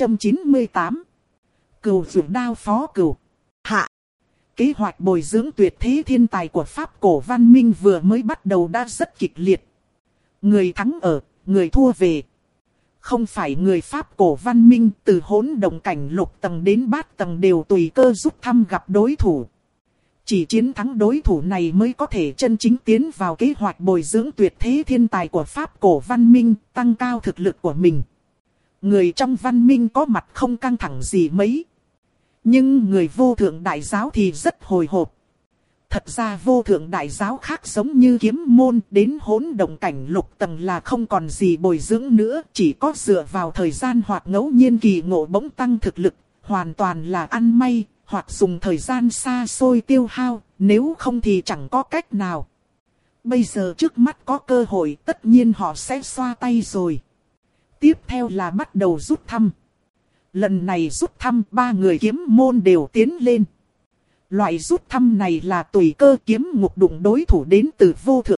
898. Cừu Dược Đao phó cừu. Hạ. Kế hoạch bồi dưỡng tuyệt thế thiên tài của Pháp cổ văn minh vừa mới bắt đầu đã rất kịch liệt. Người thắng ở, người thua về. Không phải người Pháp cổ văn minh từ hỗn động cảnh lục tầng đến bát tầng đều tùy cơ rút thăm gặp đối thủ. Chỉ chiến thắng đối thủ này mới có thể chân chính tiến vào kế hoạch bồi dưỡng tuyệt thế thiên tài của Pháp cổ văn minh, tăng cao thực lực của mình. Người trong văn minh có mặt không căng thẳng gì mấy. Nhưng người vô thượng đại giáo thì rất hồi hộp. Thật ra vô thượng đại giáo khác giống như kiếm môn, đến hỗn động cảnh lục tầng là không còn gì bồi dưỡng nữa, chỉ có dựa vào thời gian hoặc ngẫu nhiên kỳ ngộ bỗng tăng thực lực, hoàn toàn là ăn may, hoặc dùng thời gian xa xôi tiêu hao, nếu không thì chẳng có cách nào. Bây giờ trước mắt có cơ hội, tất nhiên họ sẽ xoa tay rồi. Tiếp theo là bắt đầu rút thăm. Lần này rút thăm 3 người kiếm môn đều tiến lên. Loại rút thăm này là tùy cơ kiếm ngục đụng đối thủ đến từ vô thượng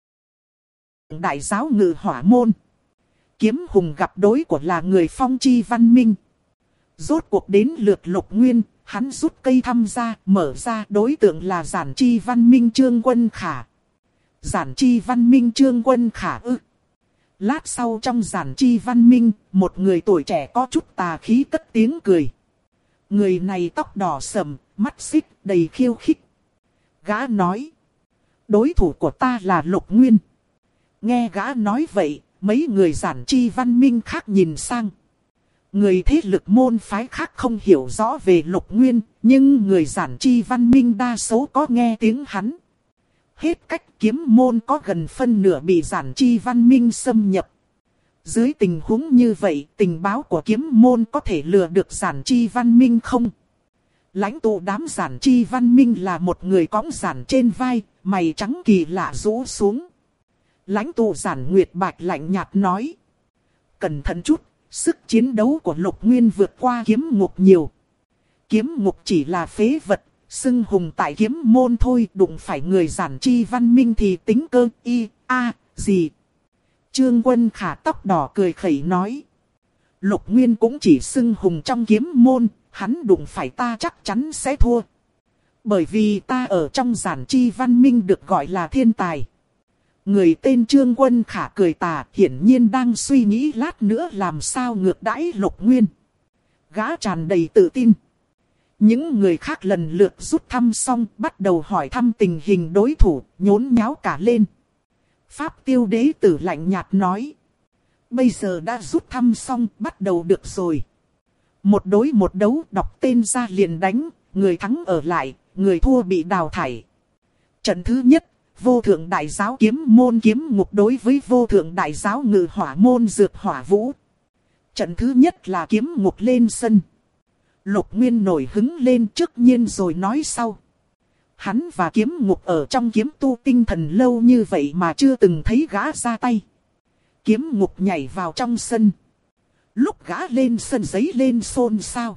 đại giáo Ngự Hỏa môn. Kiếm hùng gặp đối của là người Phong Chi Văn Minh. Rốt cuộc đến lượt Lục Nguyên, hắn rút cây thăm ra, mở ra đối tượng là Giản Chi Văn Minh Trương Quân Khả. Giản Chi Văn Minh Trương Quân Khả ư. Lát sau trong Giản Chi Văn Minh, một người tuổi trẻ có chút tà khí cất tiếng cười. Người này tóc đỏ sẫm, mắt xích, đầy khiêu khích. Gã nói, đối thủ của ta là Lục Nguyên. Nghe gã nói vậy, mấy người Giản Chi Văn Minh khác nhìn sang. Người thế lực môn phái khác không hiểu rõ về Lục Nguyên, nhưng người Giản Chi Văn Minh đa số có nghe tiếng hắn. Hết cách kiếm môn có gần phân nửa bị Giản Chi Văn Minh xâm nhập. Dưới tình huống như vậy, tình báo của kiếm môn có thể lừa được Giản Chi Văn Minh không? Lãnh tụ đám Giản Chi Văn Minh là một người cõng giản trên vai, mày trắng kỳ lạ rũ xuống. Lãnh tụ Giản Nguyệt Bạch lạnh nhạt nói. Cẩn thận chút, sức chiến đấu của Lục Nguyên vượt qua kiếm ngục nhiều. Kiếm ngục chỉ là phế vật, xưng hùng tại kiếm môn thôi, đụng phải người Giản Chi Văn Minh thì tính cơ gì. Trương Quân Khả tóc đỏ cười khẩy nói. Lục Nguyên cũng chỉ xưng hùng trong kiếm môn, hắn đụng phải ta chắc chắn sẽ thua. Bởi vì ta ở trong Giản Chi Văn Minh được gọi là thiên tài. Người tên Trương Quân Khả cười tà, hiển nhiên đang suy nghĩ lát nữa làm sao ngược đãi Lục Nguyên. Gã tràn đầy tự tin. Những người khác lần lượt rút thăm xong, bắt đầu hỏi thăm tình hình đối thủ, nhốn nháo cả lên. Pháp Tiêu Đế Tử lạnh nhạt nói. Bây giờ đã rút thăm xong, bắt đầu được rồi. Một đối một đấu, đọc tên ra liền đánh, người thắng ở lại, người thua bị đào thải. Trận thứ nhất, vô thượng đại giáo kiếm môn kiếm ngục đối với vô thượng đại giáo Ngự Hỏa môn Dược Hỏa Vũ. Trận thứ nhất là kiếm ngục lên sân. Lục Nguyên nổi hứng lên trước nhiên rồi nói sau. Hắn và kiếm ngục ở trong kiếm tu tinh thần lâu như vậy mà chưa từng thấy gã ra tay. Kiếm ngục nhảy vào trong sân. Lúc gã lên sân giấy lên xôn xao.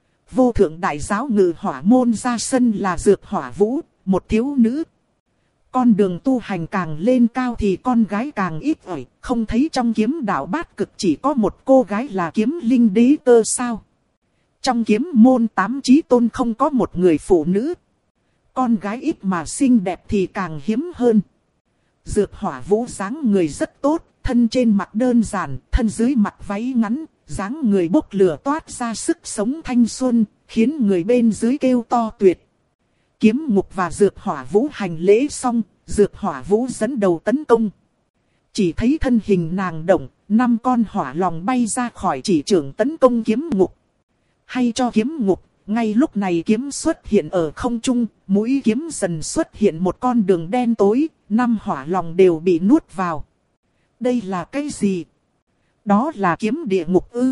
Vô thượng đại giáo Ngự Hỏa môn ra sân là Dược Hỏa Vũ, một thiếu nữ. Con đường tu hành càng lên cao thì con gái càng ít ỏi, không thấy trong kiếm đạo bát cực chỉ có một cô gái là Kiếm Linh Đế Cơ sao. Trong kiếm môn 8 chí tôn không có một người phụ nữ. Con gái ít mà xinh đẹp thì càng hiếm hơn. Dược Hỏa Vũ dáng người rất tốt, thân trên mặc đơn giản, thân dưới mặc váy ngắn, dáng người bốc lửa toát ra sức sống thanh xuân, khiến người bên dưới kêu to tuyệt. Kiếm ngục và Dược Hỏa Vũ hành lễ xong, Dược Hỏa Vũ dẫn đầu tấn công. Chỉ thấy thân hình nàng động, 5 con hỏa lòng bay ra khỏi chỉ trường tấn công kiếm ngục. Hay cho kiếm ngục, ngay lúc này kiếm xuất hiện ở không trung, mũi kiếm dần xuất hiện một con đường đen tối, 5 hỏa lòng đều bị nuốt vào. Đây là cái gì? Đó là kiếm địa ngục ư?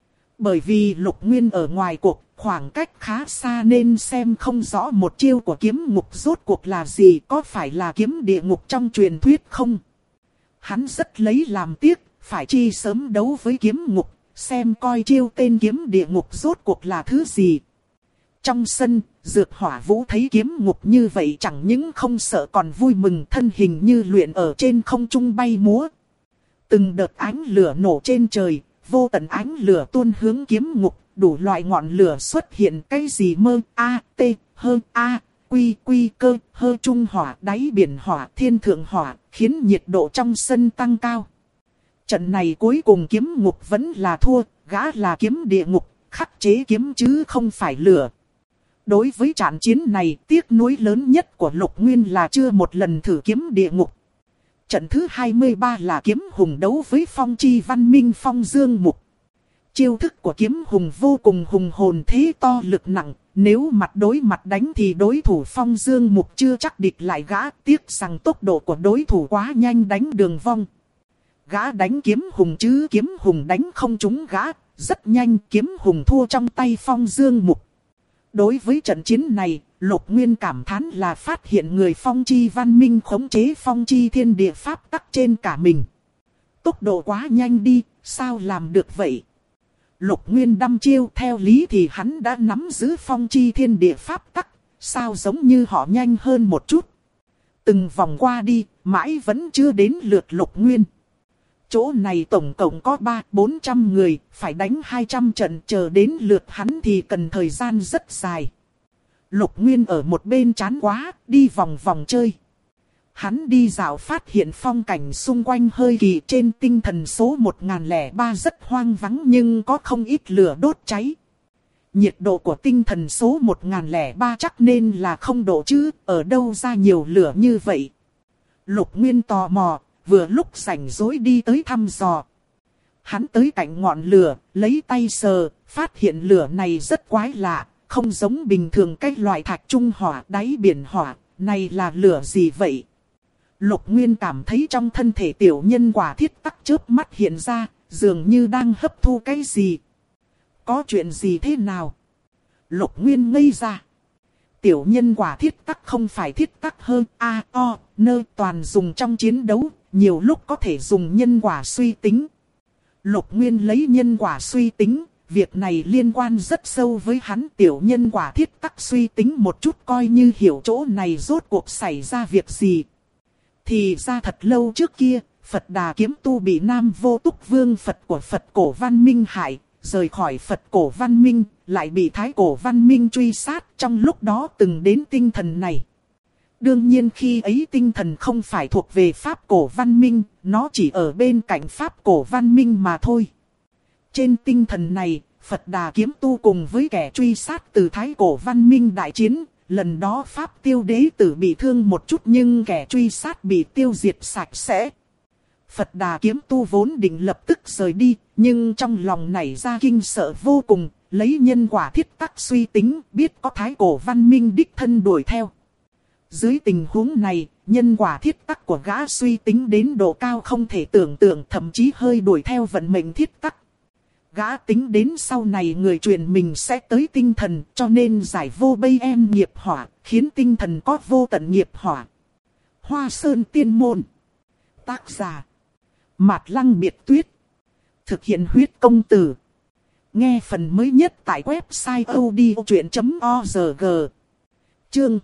Bởi vì Lục Nguyên ở ngoài cuộc, khoảng cách khá xa nên xem không rõ một chiêu của kiếm ngục rốt cuộc là gì, có phải là kiếm địa ngục trong truyền thuyết không? Hắn rất lấy làm tiếc, phải chi sớm đấu với kiếm ngục, xem coi chiêu tên kiếm địa ngục rốt cuộc là thứ gì. Trong sân, Dược Hỏa Vũ thấy kiếm ngục như vậy chẳng những không sợ còn vui mừng, thân hình như luyện ở trên không trung bay múa. Từng đợt ánh lửa nổ trên trời, vô tận ánh lửa tuôn hướng kiếm ngục, đủ loại ngọn lửa xuất hiện, cái gì mơ, t, quy cơ, hơ trung hỏa, đáy biển hỏa, thiên thượng hỏa, khiến nhiệt độ trong sân tăng cao. Trận này cuối cùng kiếm ngục vẫn là thua, gã là kiếm địa ngục, khắc chế kiếm chứ không phải lửa. Đối với trận chiến này, tiếc nuối lớn nhất của Lục Nguyên là chưa một lần thử kiếm địa ngục. Trận thứ 23 là kiếm hùng đấu với Phong Chi Văn Minh Phong Dương Mục. Chiêu thức của kiếm hùng vô cùng hùng hồn thế to lực nặng, nếu mặt đối mặt đánh thì đối thủ Phong Dương Mục chưa chắc địch lại gã, tiếc rằng tốc độ của đối thủ quá nhanh đánh đường vong. Gã đánh kiếm hùng chứ kiếm hùng đánh không trúng gã, rất nhanh kiếm hùng thua trong tay Phong Dương Mục. Đối với trận chiến này, Lục Nguyên cảm thán là phát hiện người Phong Chi văn minh khống chế Phong Chi thiên địa pháp tắc trên cả mình. Tốc độ quá nhanh đi, sao làm được vậy? Lục Nguyên đăm chiêu, theo lý thì hắn đã nắm giữ Phong Chi thiên địa pháp tắc, sao giống như họ nhanh hơn một chút. Từng vòng qua đi, mãi vẫn chưa đến lượt Lục Nguyên. Chỗ này tổng cộng có 300-400 người, phải đánh 200 trận, chờ đến lượt hắn thì cần thời gian rất dài. Lục Nguyên ở một bên chán quá, đi vòng vòng chơi. Hắn đi dạo phát hiện phong cảnh xung quanh hơi kỳ, trên tinh thần số 1003 rất hoang vắng nhưng có không ít lửa đốt cháy. Nhiệt độ của tinh thần số 1003 chắc nên là 0 độ chứ, ở đâu ra nhiều lửa như vậy. Lục Nguyên tò mò, vừa lúc rảnh rỗi đi tới thăm dò. Hắn tới cạnh ngọn lửa, lấy tay sờ, phát hiện lửa này rất quái lạ, không giống bình thường cái loại thạch trung hỏa, đáy biển hỏa, này là lửa gì vậy? Lục Nguyên cảm thấy trong thân thể tiểu nhân quả thiết tắc chớp mắt hiện ra, dường như đang hấp thu cái gì. Có chuyện gì thế nào? Lục Nguyên ngây ra. Tiểu nhân quả thiết tắc không phải thiết tắc hơn nơi toàn dùng trong chiến đấu, nhiều lúc có thể dùng nhân quả suy tính. Lục Nguyên lấy nhân quả suy tính, việc này liên quan rất sâu với hắn. Tiểu nhân quả thiết tắc suy tính một chút coi như hiểu chỗ này rốt cuộc xảy ra việc gì. Thì ra thật lâu trước kia, Phật Đà Kiếm Tu bị Nam Vô Túc Vương Phật của Phật Cổ Văn Minh hại, rời khỏi Phật Cổ Văn Minh, lại bị Thái Cổ Văn Minh truy sát, trong lúc đó từng đến tinh thần này. Đương nhiên khi ấy tinh thần không phải thuộc về Pháp Cổ Văn Minh, nó chỉ ở bên cạnh Pháp Cổ Văn Minh mà thôi. Trên tinh thần này, Phật Đà Kiếm Tu cùng với kẻ truy sát từ Thái Cổ Văn Minh đại chiến. Lần đó Pháp Tiêu Đế Tử bị thương một chút nhưng kẻ truy sát bị tiêu diệt sạch sẽ. Phật Đà Kiếm Tu vốn định lập tức rời đi, nhưng trong lòng nảy ra kinh sợ vô cùng, lấy nhân quả thiết tắc suy tính, biết có Thái Cổ Văn Minh đích thân đuổi theo. Dưới tình huống này, nhân quả thiết tắc của gã suy tính đến độ cao không thể tưởng tượng, thậm chí hơi đuổi theo vận mệnh thiết tắc. Gã tính đến sau này người truyền mình sẽ tới tinh thần, cho nên giải vô bây em nghiệp hỏa, khiến tinh thần có vô tận nghiệp hỏa. Hoa Sơn Tiên Môn. Tác giả Mạt Lăng Biệt Tuyết. Thực hiện huyết công từ. Nghe phần mới nhất tại website odchuyện.org. Chương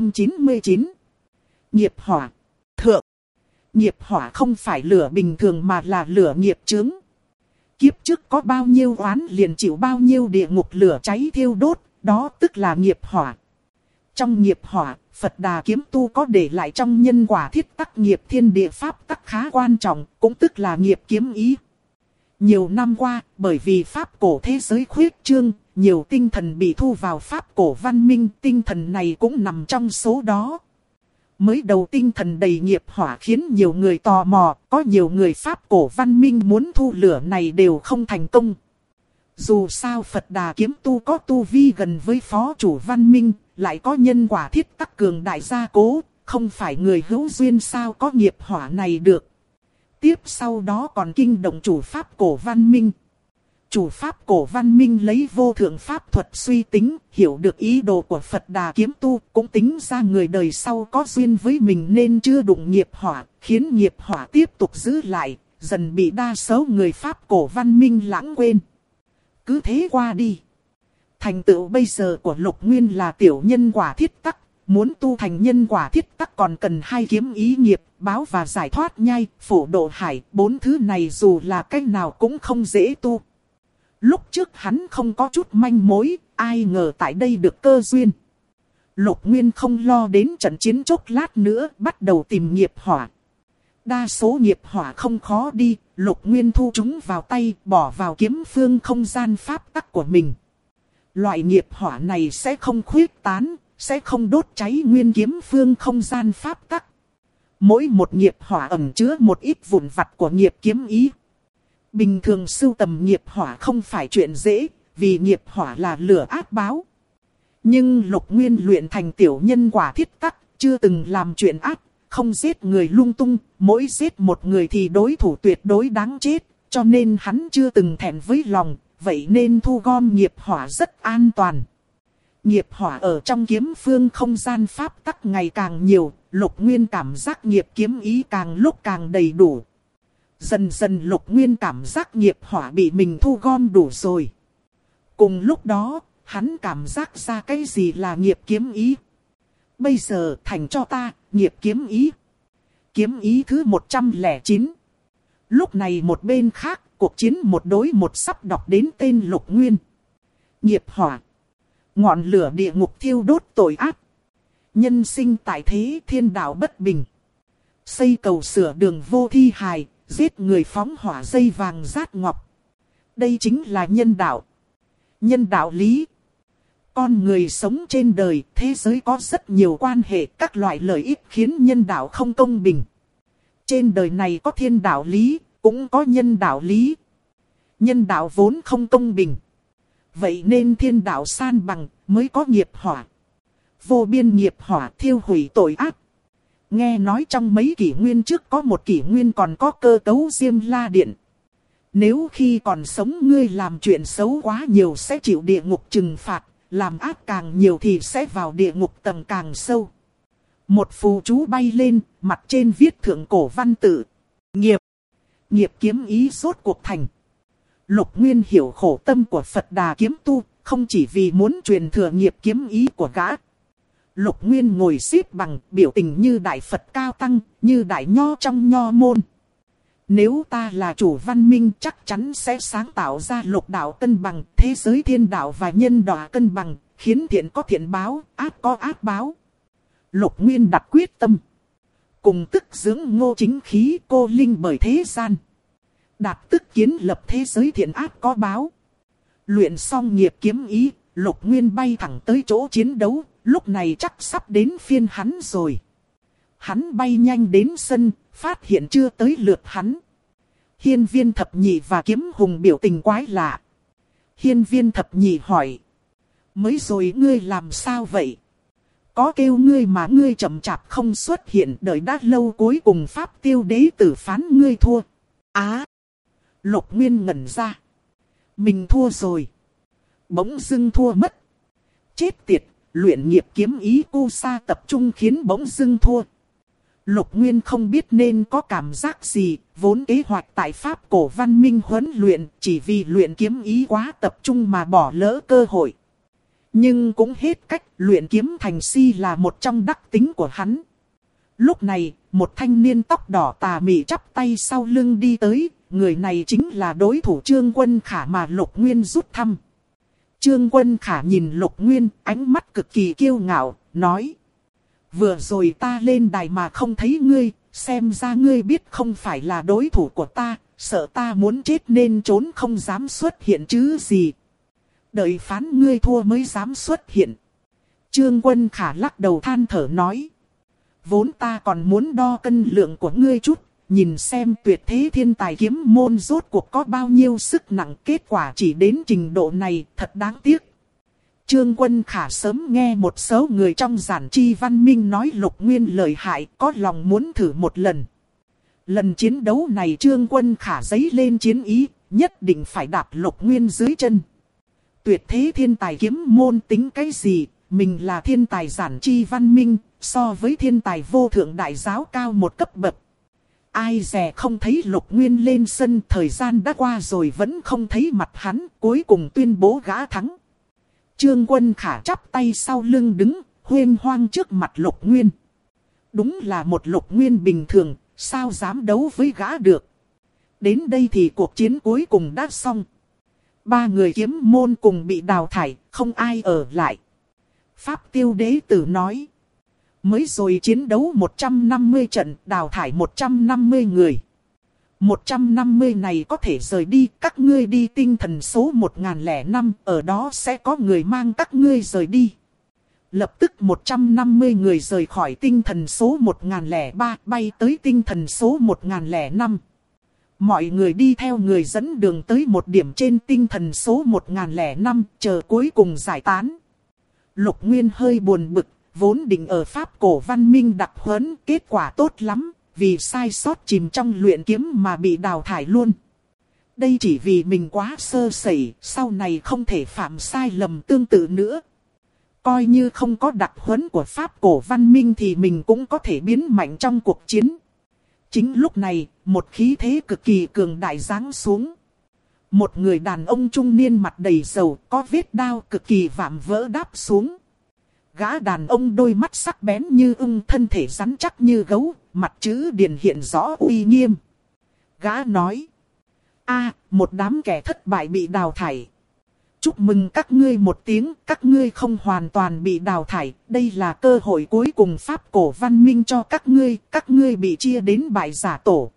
899. Nghiệp hỏa. Thượng. Nghiệp hỏa không phải lửa bình thường mà là lửa nghiệp chướng. Kiếp trước có bao nhiêu oán liền chịu bao nhiêu địa ngục lửa cháy thiêu đốt, đó tức là nghiệp hỏa. Trong nghiệp hỏa, Phật Đà Kiếm Tu có để lại trong nhân quả thiết tắc nghiệp thiên địa pháp tắc khá quan trọng, cũng tức là nghiệp kiếm ý. Nhiều năm qua, bởi vì Pháp cổ thế giới khuyết trương, nhiều tinh thần bị thu vào Pháp cổ văn minh, tinh thần này cũng nằm trong số đó. Mới đầu tinh thần đầy nghiệp hỏa khiến nhiều người tò mò, có nhiều người Pháp cổ văn minh muốn thu lửa này đều không thành công. Dù sao Phật Đà Kiếm Tu có tu vi gần với phó chủ văn minh, lại có nhân quả thiết tắc cường đại gia cố, không phải người hữu duyên sao có nghiệp hỏa này được. Tiếp sau đó còn kinh động chủ Pháp cổ văn minh. Chủ Pháp cổ văn minh lấy vô thượng pháp thuật suy tính, hiểu được ý đồ của Phật Đà Kiếm Tu, cũng tính ra người đời sau có duyên với mình nên chưa đụng nghiệp hỏa, khiến nghiệp hỏa tiếp tục giữ lại, dần bị đa số người Pháp cổ văn minh lãng quên. Cứ thế qua đi. Thành tựu bây giờ của Lục Nguyên là tiểu nhân quả thiết tắc, muốn tu thành nhân quả thiết tắc còn cần 2 kiếm ý nghiệp, báo và giải thoát nhai, phổ độ hải, 4 thứ này dù là cách nào cũng không dễ tu. Lúc trước hắn không có chút manh mối, ai ngờ tại đây được cơ duyên. Lục Nguyên không lo đến trận chiến chốc lát nữa, bắt đầu tìm nghiệp hỏa. Đa số nghiệp hỏa không khó đi, Lục Nguyên thu chúng vào tay, bỏ vào kiếm phương không gian pháp tắc của mình. Loại nghiệp hỏa này sẽ không khuyết tán, sẽ không đốt cháy nguyên kiếm phương không gian pháp tắc. Mỗi một nghiệp hỏa ẩn chứa một ít vụn vặt của nghiệp kiếm ý. Bình thường sưu tầm nghiệp hỏa không phải chuyện dễ, vì nghiệp hỏa là lửa ác báo. Nhưng Lục Nguyên luyện thành tiểu nhân quả thiết tắc, chưa từng làm chuyện ác, không giết người lung tung, mỗi giết một người thì đối thủ tuyệt đối đáng chết, cho nên hắn chưa từng thẹn với lòng, vậy nên thu gom nghiệp hỏa rất an toàn. Nghiệp hỏa ở trong kiếm phương không gian pháp tắc ngày càng nhiều, Lục Nguyên cảm giác nghiệp kiếm ý càng lúc càng đầy đủ. Dần dần Lục Nguyên cảm giác nghiệp hỏa bị mình thu gom đủ rồi. Cùng lúc đó, hắn cảm giác ra cái gì là nghiệp kiếm ý. Bây giờ thành cho ta, nghiệp kiếm ý. Kiếm ý thứ 109. Lúc này một bên khác, cuộc chiến một đối một sắp đọc đến tên Lục Nguyên. Nghiệp hỏa. Ngọn lửa địa ngục thiêu đốt tội ác. Nhân sinh tại thế thiên đạo bất bình. Xây cầu sửa đường vô thi hài, giết người phóng hỏa dây vàng rát ngọc. Đây chính là nhân đạo. Nhân đạo lý. Con người sống trên đời, thế giới có rất nhiều quan hệ, các loại lợi ích khiến nhân đạo không công bình. Trên đời này có thiên đạo lý, cũng có nhân đạo lý. Nhân đạo vốn không công bình. Vậy nên thiên đạo san bằng, mới có nghiệp hỏa. Vô biên nghiệp hỏa thiêu hủy tội ác. Nghe nói trong mấy kỷ nguyên trước có một kỷ nguyên còn có cơ cấu Diêm La Điện. Nếu khi còn sống ngươi làm chuyện xấu quá nhiều sẽ chịu địa ngục trừng phạt, làm ác càng nhiều thì sẽ vào địa ngục tầng càng sâu. Một phù chú bay lên, mặt trên viết thượng cổ văn tự. Nghiệp. Nghiệp kiếm ý rốt cuộc thành. Lục Nguyên hiểu khổ tâm của Phật Đà kiếm tu, không chỉ vì muốn truyền thừa nghiệp kiếm ý của gã. Lục Nguyên ngồi xếp bằng, biểu tình như đại Phật cao tăng, như đại nho trong nho môn. Nếu ta là chủ văn minh chắc chắn sẽ sáng tạo ra lục đạo cân bằng, thế giới thiên đạo và nhân đạo cân bằng, khiến thiện có thiện báo, ác có ác báo. Lục Nguyên đặt quyết tâm. Cùng tức dưỡng ngô chính khí cô linh bởi thế gian. Đạt tức kiến lập thế giới thiện ác có báo. Luyện xong nghiệp kiếm ý, Lục Nguyên bay thẳng tới chỗ chiến đấu, lúc này chắc sắp đến phiên hắn rồi. Hắn bay nhanh đến sân, phát hiện chưa tới lượt hắn. Hiên Viên Thập Nhị và Kiếm Hùng biểu tình quái lạ. Hiên Viên Thập Nhị hỏi. Mới rồi ngươi làm sao vậy? Có kêu ngươi mà ngươi chậm chạp không xuất hiện, đợi đã lâu cuối cùng Pháp Tiêu Đế tử phán ngươi thua. Lục Nguyên ngẩn ra. Mình thua rồi. Bỗng dưng thua mất. Chết tiệt, luyện nghiệp kiếm ý cu sa tập trung khiến bỗng dưng thua. Lục Nguyên không biết nên có cảm giác gì, vốn kế hoạch tại Pháp cổ văn minh huấn luyện, chỉ vì luyện kiếm ý quá tập trung mà bỏ lỡ cơ hội. Nhưng cũng hết cách, luyện kiếm thành si là một trong đắc tính của hắn. Lúc này, một thanh niên tóc đỏ tà mị chắp tay sau lưng đi tới, người này chính là đối thủ Trương Quân Khả mà Lục Nguyên rút thăm. Trương Quân Khả nhìn Lục Nguyên, ánh mắt cực kỳ kiêu ngạo, nói. Vừa rồi ta lên đài mà không thấy ngươi, xem ra ngươi biết không phải là đối thủ của ta, sợ ta muốn chết nên trốn không dám xuất hiện chứ gì. Đợi phán ngươi thua mới dám xuất hiện. Trương Quân Khả lắc đầu than thở nói. Vốn ta còn muốn đo cân lượng của ngươi chút, nhìn xem tuyệt thế thiên tài kiếm môn rốt cuộc có bao nhiêu sức nặng, kết quả chỉ đến trình độ này, thật đáng tiếc. Trương Quân Khả sớm nghe một số người trong giản chi văn minh nói Lục Nguyên lợi hại, có lòng muốn thử một lần. Lần chiến đấu này Trương Quân Khả dấy lên chiến ý, nhất định phải đạp Lục Nguyên dưới chân. Tuyệt thế thiên tài kiếm môn tính cái gì, mình là thiên tài giản chi văn minh, so với thiên tài vô thượng đại giáo cao một cấp bậc. Ai dè không thấy Lục Nguyên lên sân, thời gian đã qua rồi vẫn không thấy mặt hắn, cuối cùng tuyên bố gã thắng. Trương Quân Khả chắp tay sau lưng đứng, huênh hoang trước mặt Lục Nguyên. Đúng là một Lục Nguyên bình thường, sao dám đấu với gã được. Đến đây thì cuộc chiến cuối cùng đã xong. 3 người kiếm môn cùng bị đào thải, không ai ở lại. Pháp Tiêu Đế tử nói. Mới rồi chiến đấu 150 trận, đào thải 150 người. 150 này có thể rời đi, các ngươi đi tinh thần số 1005, ở đó sẽ có người mang các ngươi rời đi. Lập tức 150 người rời khỏi tinh thần số 1003, bay tới tinh thần số 1005. Mọi người đi theo người dẫn đường tới một điểm trên tinh thần số 1005, chờ cuối cùng giải tán. Lục Nguyên hơi buồn bực, vốn định ở Pháp cổ văn minh đặc huấn, kết quả tốt lắm, vì sai sót chìm trong luyện kiếm mà bị đào thải luôn. Đây chỉ vì mình quá sơ sẩy, sau này không thể phạm sai lầm tương tự nữa. Coi như không có đặc huấn của Pháp cổ văn minh thì mình cũng có thể biến mạnh trong cuộc chiến. Chính lúc này, một khí thế cực kỳ cường đại giáng xuống. Một người đàn ông trung niên mặt đầy dầu, có vết đao cực kỳ vạm vỡ đáp xuống. Gã đàn ông đôi mắt sắc bén như ưng, thân thể rắn chắc như gấu, mặt chữ điền hiện rõ uy nghiêm. Gã nói: một đám kẻ thất bại bị đào thải. Chúc mừng các ngươi một tiếng, các ngươi không hoàn toàn bị đào thải. Đây là cơ hội cuối cùng Pháp cổ văn minh cho các ngươi bị chia đến bại giả tổ.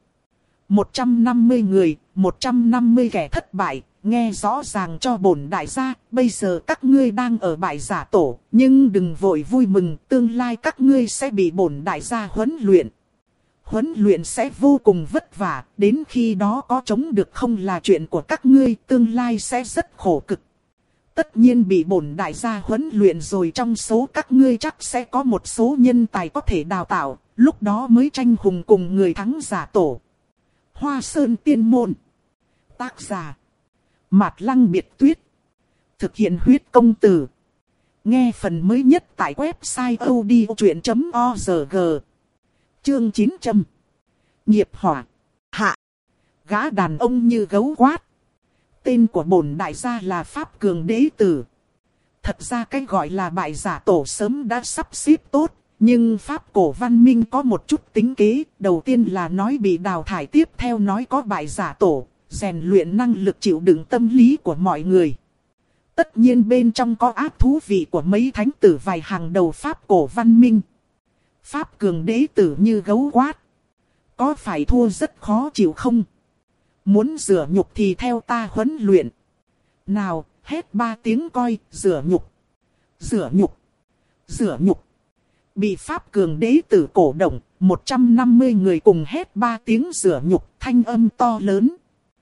150 người, 150 kẻ thất bại, nghe rõ ràng cho bổn đại gia, bây giờ các ngươi đang ở bại giả tổ, nhưng đừng vội vui mừng, tương lai các ngươi sẽ bị bổn đại gia huấn luyện. Huấn luyện sẽ vô cùng vất vả, đến khi đó có chống được không là chuyện của các ngươi, tương lai sẽ rất khổ cực. Tất nhiên bị bổn đại gia huấn luyện rồi, trong số các ngươi chắc sẽ có một số nhân tài có thể đào tạo, lúc đó mới tranh hùng cùng người thắng giả tổ. Hoa Sơn Tiên Môn. Tác giả: Mạt Lăng Biệt Tuyết. Thực hiện huyết công từ. Nghe phần mới nhất tại website odchuyện.org. Chương 900. Nghiệp hỏa. Hạ. Gã đàn ông như gấu quát: tên của bổn đại gia là Pháp Cường Đế Tử. Thật ra cái gọi là bại giả tổ sớm đã sắp xếp tốt. Nhưng Pháp cổ văn minh có một chút tính kế, đầu tiên là nói bị đào thải, tiếp theo nói có bại giả tổ, rèn luyện năng lực chịu đựng tâm lý của mọi người. Tất nhiên bên trong có ác thú vị của mấy thánh tử vài hàng đầu Pháp cổ văn minh. Pháp Cường Đế Tử như gấu quát: có phải thua rất khó chịu không? Muốn rửa nhục thì theo ta huấn luyện. Nào, hét 3 tiếng coi, rửa nhục. Rửa nhục. Rửa nhục. Bị Pháp Cường Đế Tử cổ động, 150 người cùng hét 3 tiếng rửa nhục, thanh âm to lớn.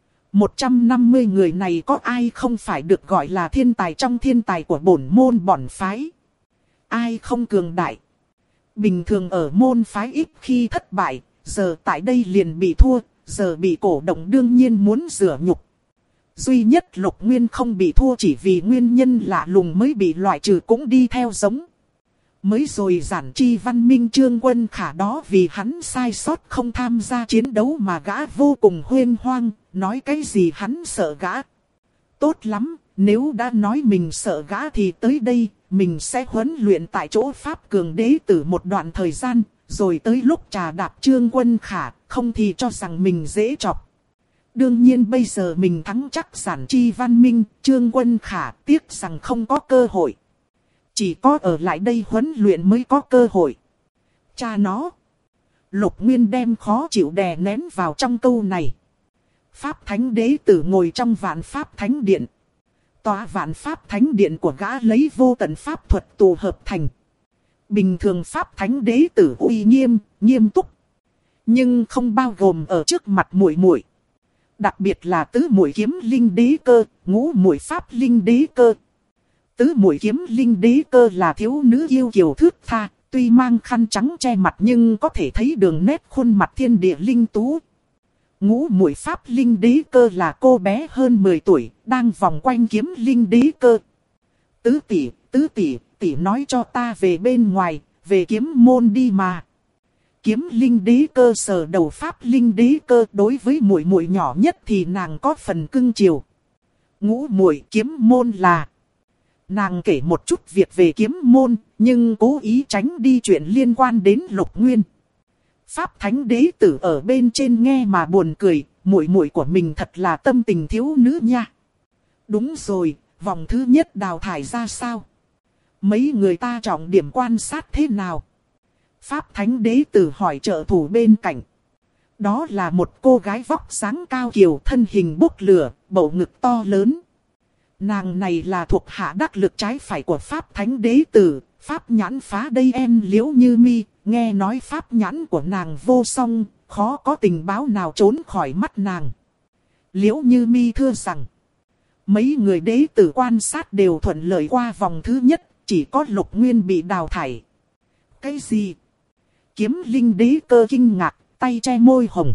150 người này có ai không phải được gọi là thiên tài trong thiên tài của bổn môn bổn phái? Ai không cường đại? Bình thường ở môn phái ít khi thất bại, giờ tại đây liền bị thua, giờ bị cổ động đương nhiên muốn rửa nhục. Duy nhất Lục Nguyên không bị thua chỉ vì nguyên nhân lạ lùng mới bị loại trừ cũng đi theo giống. Mới rồi Giản Chi Văn Minh Trương Quân Khả đó vì hắn sai sót không tham gia chiến đấu mà gã vô cùng huênh hoang, nói cái gì hắn sợ gã. Tốt lắm, nếu đã nói mình sợ gã thì tới đây, mình sẽ huấn luyện tại chỗ Pháp Cường Đế Tử một đoạn thời gian, rồi tới lúc trà đạp Trương Quân Khả, không thì cho rằng mình dễ chọc. Đương nhiên bây giờ mình thắng chắc Giản Chi Văn Minh, Trương Quân Khả, tiếc rằng không có cơ hội. Chỉ có ở lại đây huấn luyện mới có cơ hội. Cha nó. Lục Nguyên đem khó chịu đè nén vào trong câu này. Pháp Thánh Đế Tử ngồi trong Vạn Pháp Thánh Điện. Tòa Vạn Pháp Thánh Điện của gã lấy vô tận pháp thuật tụ hợp thành. Bình thường Pháp Thánh Đế Tử uy nghiêm, nghiêm túc. Nhưng không bao gồm ở trước mặt muội muội. Đặc biệt là tứ muội kiếm linh đế cơ, ngũ muội Pháp linh đế cơ. Tứ muội kiếm linh đế cơ là thiếu nữ yêu kiều thướt tha, tuy mang khăn trắng che mặt nhưng có thể thấy đường nét khuôn mặt thiên địa linh tú. Ngũ muội Pháp linh đế cơ là cô bé hơn 10 tuổi, đang vòng quanh kiếm linh đế cơ. Tứ tỷ nói cho ta về bên ngoài, về kiếm môn đi mà. Kiếm linh đế cơ sờ đầu Pháp linh đế cơ, đối với muội muội nhỏ nhất thì nàng có phần cưng chiều. Ngũ muội kiếm môn là... Nàng kể một chút việc về kiếm môn, nhưng cố ý tránh đi chuyện liên quan đến Lục Nguyên. Pháp Thánh Đế Tử ở bên trên nghe mà buồn cười, muội muội của mình thật là tâm tình thiếu nữ nha. Đúng rồi, vòng thứ nhất đào thải ra sao? Mấy người ta trọng điểm quan sát thế nào? Pháp Thánh Đế Tử hỏi trợ thủ bên cạnh. Đó là một cô gái vóc dáng cao kiều, thân hình bốc lửa, bầu ngực to lớn. Nàng này là thuộc hạ đắc lực trái phải của Pháp Thánh Đế Tử, Pháp nhãn phá đây em Liễu Như Mi, nghe nói Pháp nhãn của nàng vô song, khó có tình báo nào trốn khỏi mắt nàng. Liễu Như Mi thưa rằng, mấy người đế tử quan sát đều thuận lợi qua vòng thứ nhất, chỉ có Lục Nguyên bị đào thải. Cái gì? Kiếm linh đế cơ kinh ngạc, tay che môi hồng.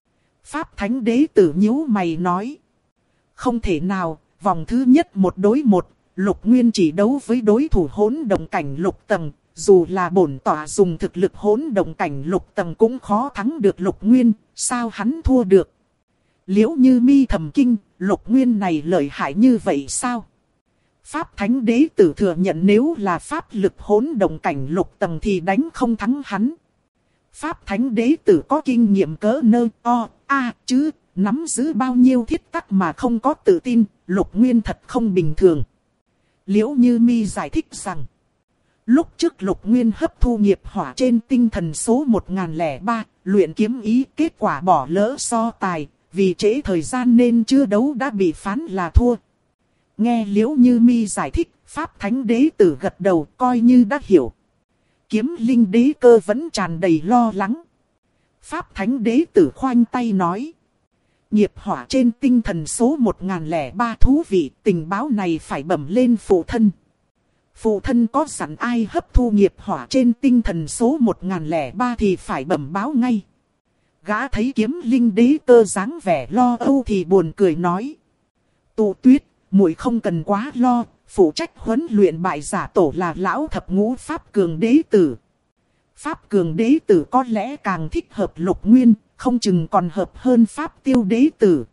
Pháp thánh đế tử nhíu mày nói. Không thể nào, vòng thứ nhất 1-1, Lục Nguyên chỉ đấu với đối thủ hỗn động cảnh lục tầng. Dù là bổn tỏa dùng thực lực hỗn động cảnh lục tầng cũng khó thắng được Lục Nguyên, sao hắn thua được? Liễu Như Mi thầm kinh, Lục Nguyên này lợi hại như vậy sao? Pháp thánh đế tử thừa nhận nếu là pháp lực hỗn động cảnh lục tầng thì đánh không thắng hắn. Pháp thánh đế tử có kinh nghiệm cỡ nơ chứ, nắm giữ bao nhiêu thiết tắc mà không có tự tin, Lục Nguyên thật không bình thường. Liễu Như Mi giải thích rằng, lúc trước Lục Nguyên hấp thu nghiệp hỏa trên tinh thần số 1003, luyện kiếm ý, kết quả bỏ lỡ so tài, vì trễ thời gian nên chưa đấu đã bị phán là thua. Nghe Liễu Như Mi giải thích, Pháp thánh đế tử gật đầu coi như đã hiểu. Kiếm linh đế cơ vẫn tràn đầy lo lắng. Pháp thánh đế tử khoanh tay nói. Nghiệp hỏa trên tinh thần số 1003 thú vị, tình báo này phải bẩm lên phụ thân. Phụ thân có sẵn ai hấp thu nghiệp hỏa trên tinh thần số 1003 thì phải bẩm báo ngay. Gã thấy kiếm linh đế cơ dáng vẻ lo âu thì buồn cười nói. Tụ Tuyết, muội không cần quá lo, phụ trách huấn luyện bại giả tổ là lão thập ngũ Pháp Cường đế tử. Pháp Cường đế tử có lẽ càng thích hợp Lục Nguyên, không chừng còn hợp hơn Pháp Tiêu đế tử.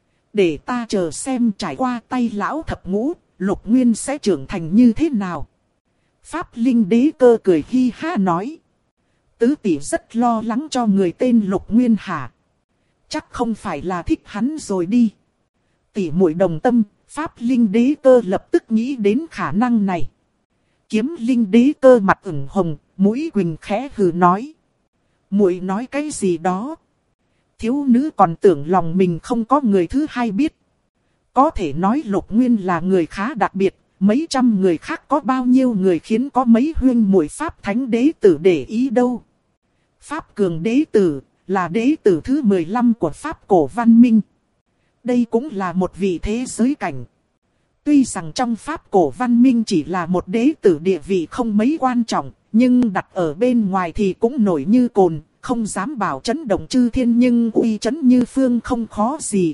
Để ta chờ xem trải qua tay lão thập ngũ, Lục Nguyên sẽ trưởng thành như thế nào. Pháp Linh đế cơ cười hi ha nói. Tứ tỷ rất lo lắng cho người tên Lục Nguyên hả? Chắc không phải là thích hắn rồi đi. Tỷ muội đồng tâm, Pháp Linh đế cơ lập tức nghĩ đến khả năng này. Kiếm Linh đế cơ mặt ửng hồng, mũi quỳnh khẽ hừ nói. Muội nói cái gì đó? Thiếu nữ còn tưởng lòng mình không có người thứ hai biết. Có thể nói Lục Nguyên là người khá đặc biệt, mấy trăm người khác có bao nhiêu người khiến có mấy huynh muội Pháp thánh đế tử để ý đâu. Pháp Cường đế tử là đế tử thứ 15 của Pháp cổ văn minh. Đây cũng là một vị thế giới cảnh. Tuy rằng trong Pháp cổ văn minh chỉ là một đế tử địa vị không mấy quan trọng, nhưng đặt ở bên ngoài thì cũng nổi như cồn, không dám bảo chấn động chư thiên nhưng uy chấn như phương không khó gì.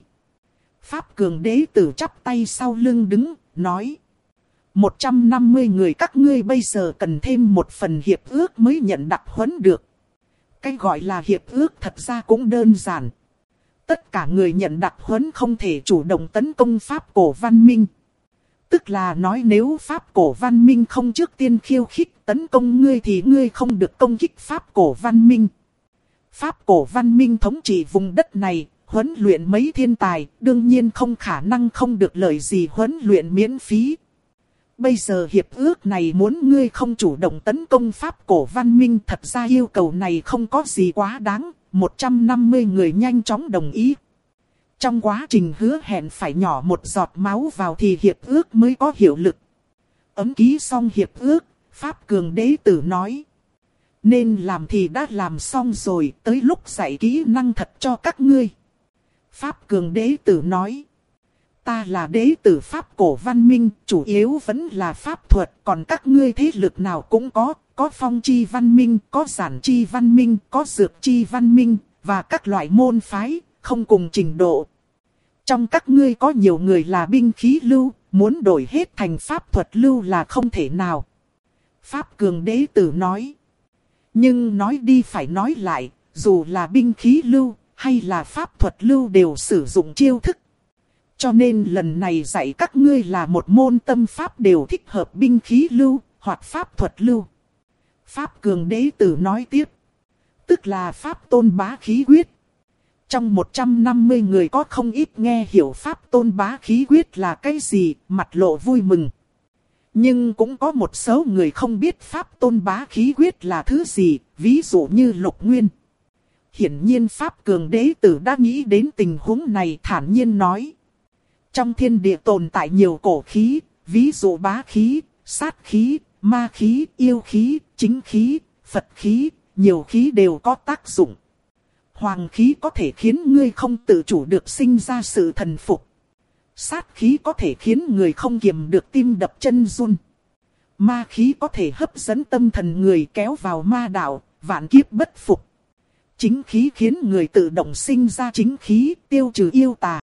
Pháp Cường đế tử chắp tay sau lưng đứng, nói. 150 người các ngươi bây giờ cần thêm một phần hiệp ước mới nhận đặc huấn được. Cái gọi là hiệp ước thật ra cũng đơn giản. Tất cả người nhận đặc huấn không thể chủ động tấn công Pháp cổ văn minh. Tức là nói nếu Pháp cổ văn minh không trước tiên khiêu khích tấn công ngươi thì ngươi không được công kích Pháp cổ văn minh. Pháp cổ văn minh thống trị vùng đất này, huấn luyện mấy thiên tài, đương nhiên không khả năng không được lợi gì huấn luyện miễn phí. Bây giờ hiệp ước này muốn ngươi không chủ động tấn công Pháp cổ văn minh, thật ra yêu cầu này không có gì quá đáng, 150 người nhanh chóng đồng ý. Trong quá trình hứa hẹn phải nhỏ một giọt máu vào thì hiệp ước mới có hiệu lực. Ấm ký xong hiệp ước, Pháp Cường đế tử nói. Nên làm thì đã làm xong rồi, tới lúc dạy kỹ năng thật cho các ngươi. Pháp Cường đế tử nói. Ta là đế tử Pháp cổ văn minh, chủ yếu vẫn là pháp thuật, còn các ngươi thế lực nào cũng có phong chi văn minh, có giản chi văn minh, có dược chi văn minh, và các loại môn phái, không cùng trình độ. Trong các ngươi có nhiều người là binh khí lưu, muốn đổi hết thành pháp thuật lưu là không thể nào. Pháp Cường đế tử nói. Nhưng nói đi phải nói lại, dù là binh khí lưu, hay là pháp thuật lưu đều sử dụng chiêu thức. Cho nên lần này dạy các ngươi là một môn tâm pháp đều thích hợp binh khí lưu, hoặc pháp thuật lưu. Pháp Cường đế tử nói tiếp. Tức là pháp tôn bá khí quyết. Trong 150 người có không ít nghe hiểu pháp tôn bá khí quyết là cái gì, mặt lộ vui mừng. Nhưng cũng có một số người không biết pháp tôn bá khí quyết là thứ gì, ví dụ như Lục Nguyên. Hiển nhiên Pháp Cường đế tử đã nghĩ đến tình huống này, thản nhiên nói. Trong thiên địa tồn tại nhiều cổ khí, ví dụ bá khí, sát khí, ma khí, yêu khí, chính khí, Phật khí, nhiều khí đều có tác dụng. Hoàng khí có thể khiến ngươi không tự chủ được sinh ra sự thần phục. Sát khí có thể khiến người không kiềm được tim đập chân run. Ma khí có thể hấp dẫn tâm thần người kéo vào ma đạo, vạn kiếp bất phục. Chính khí khiến người tự động sinh ra chính khí, tiêu trừ yêu tà.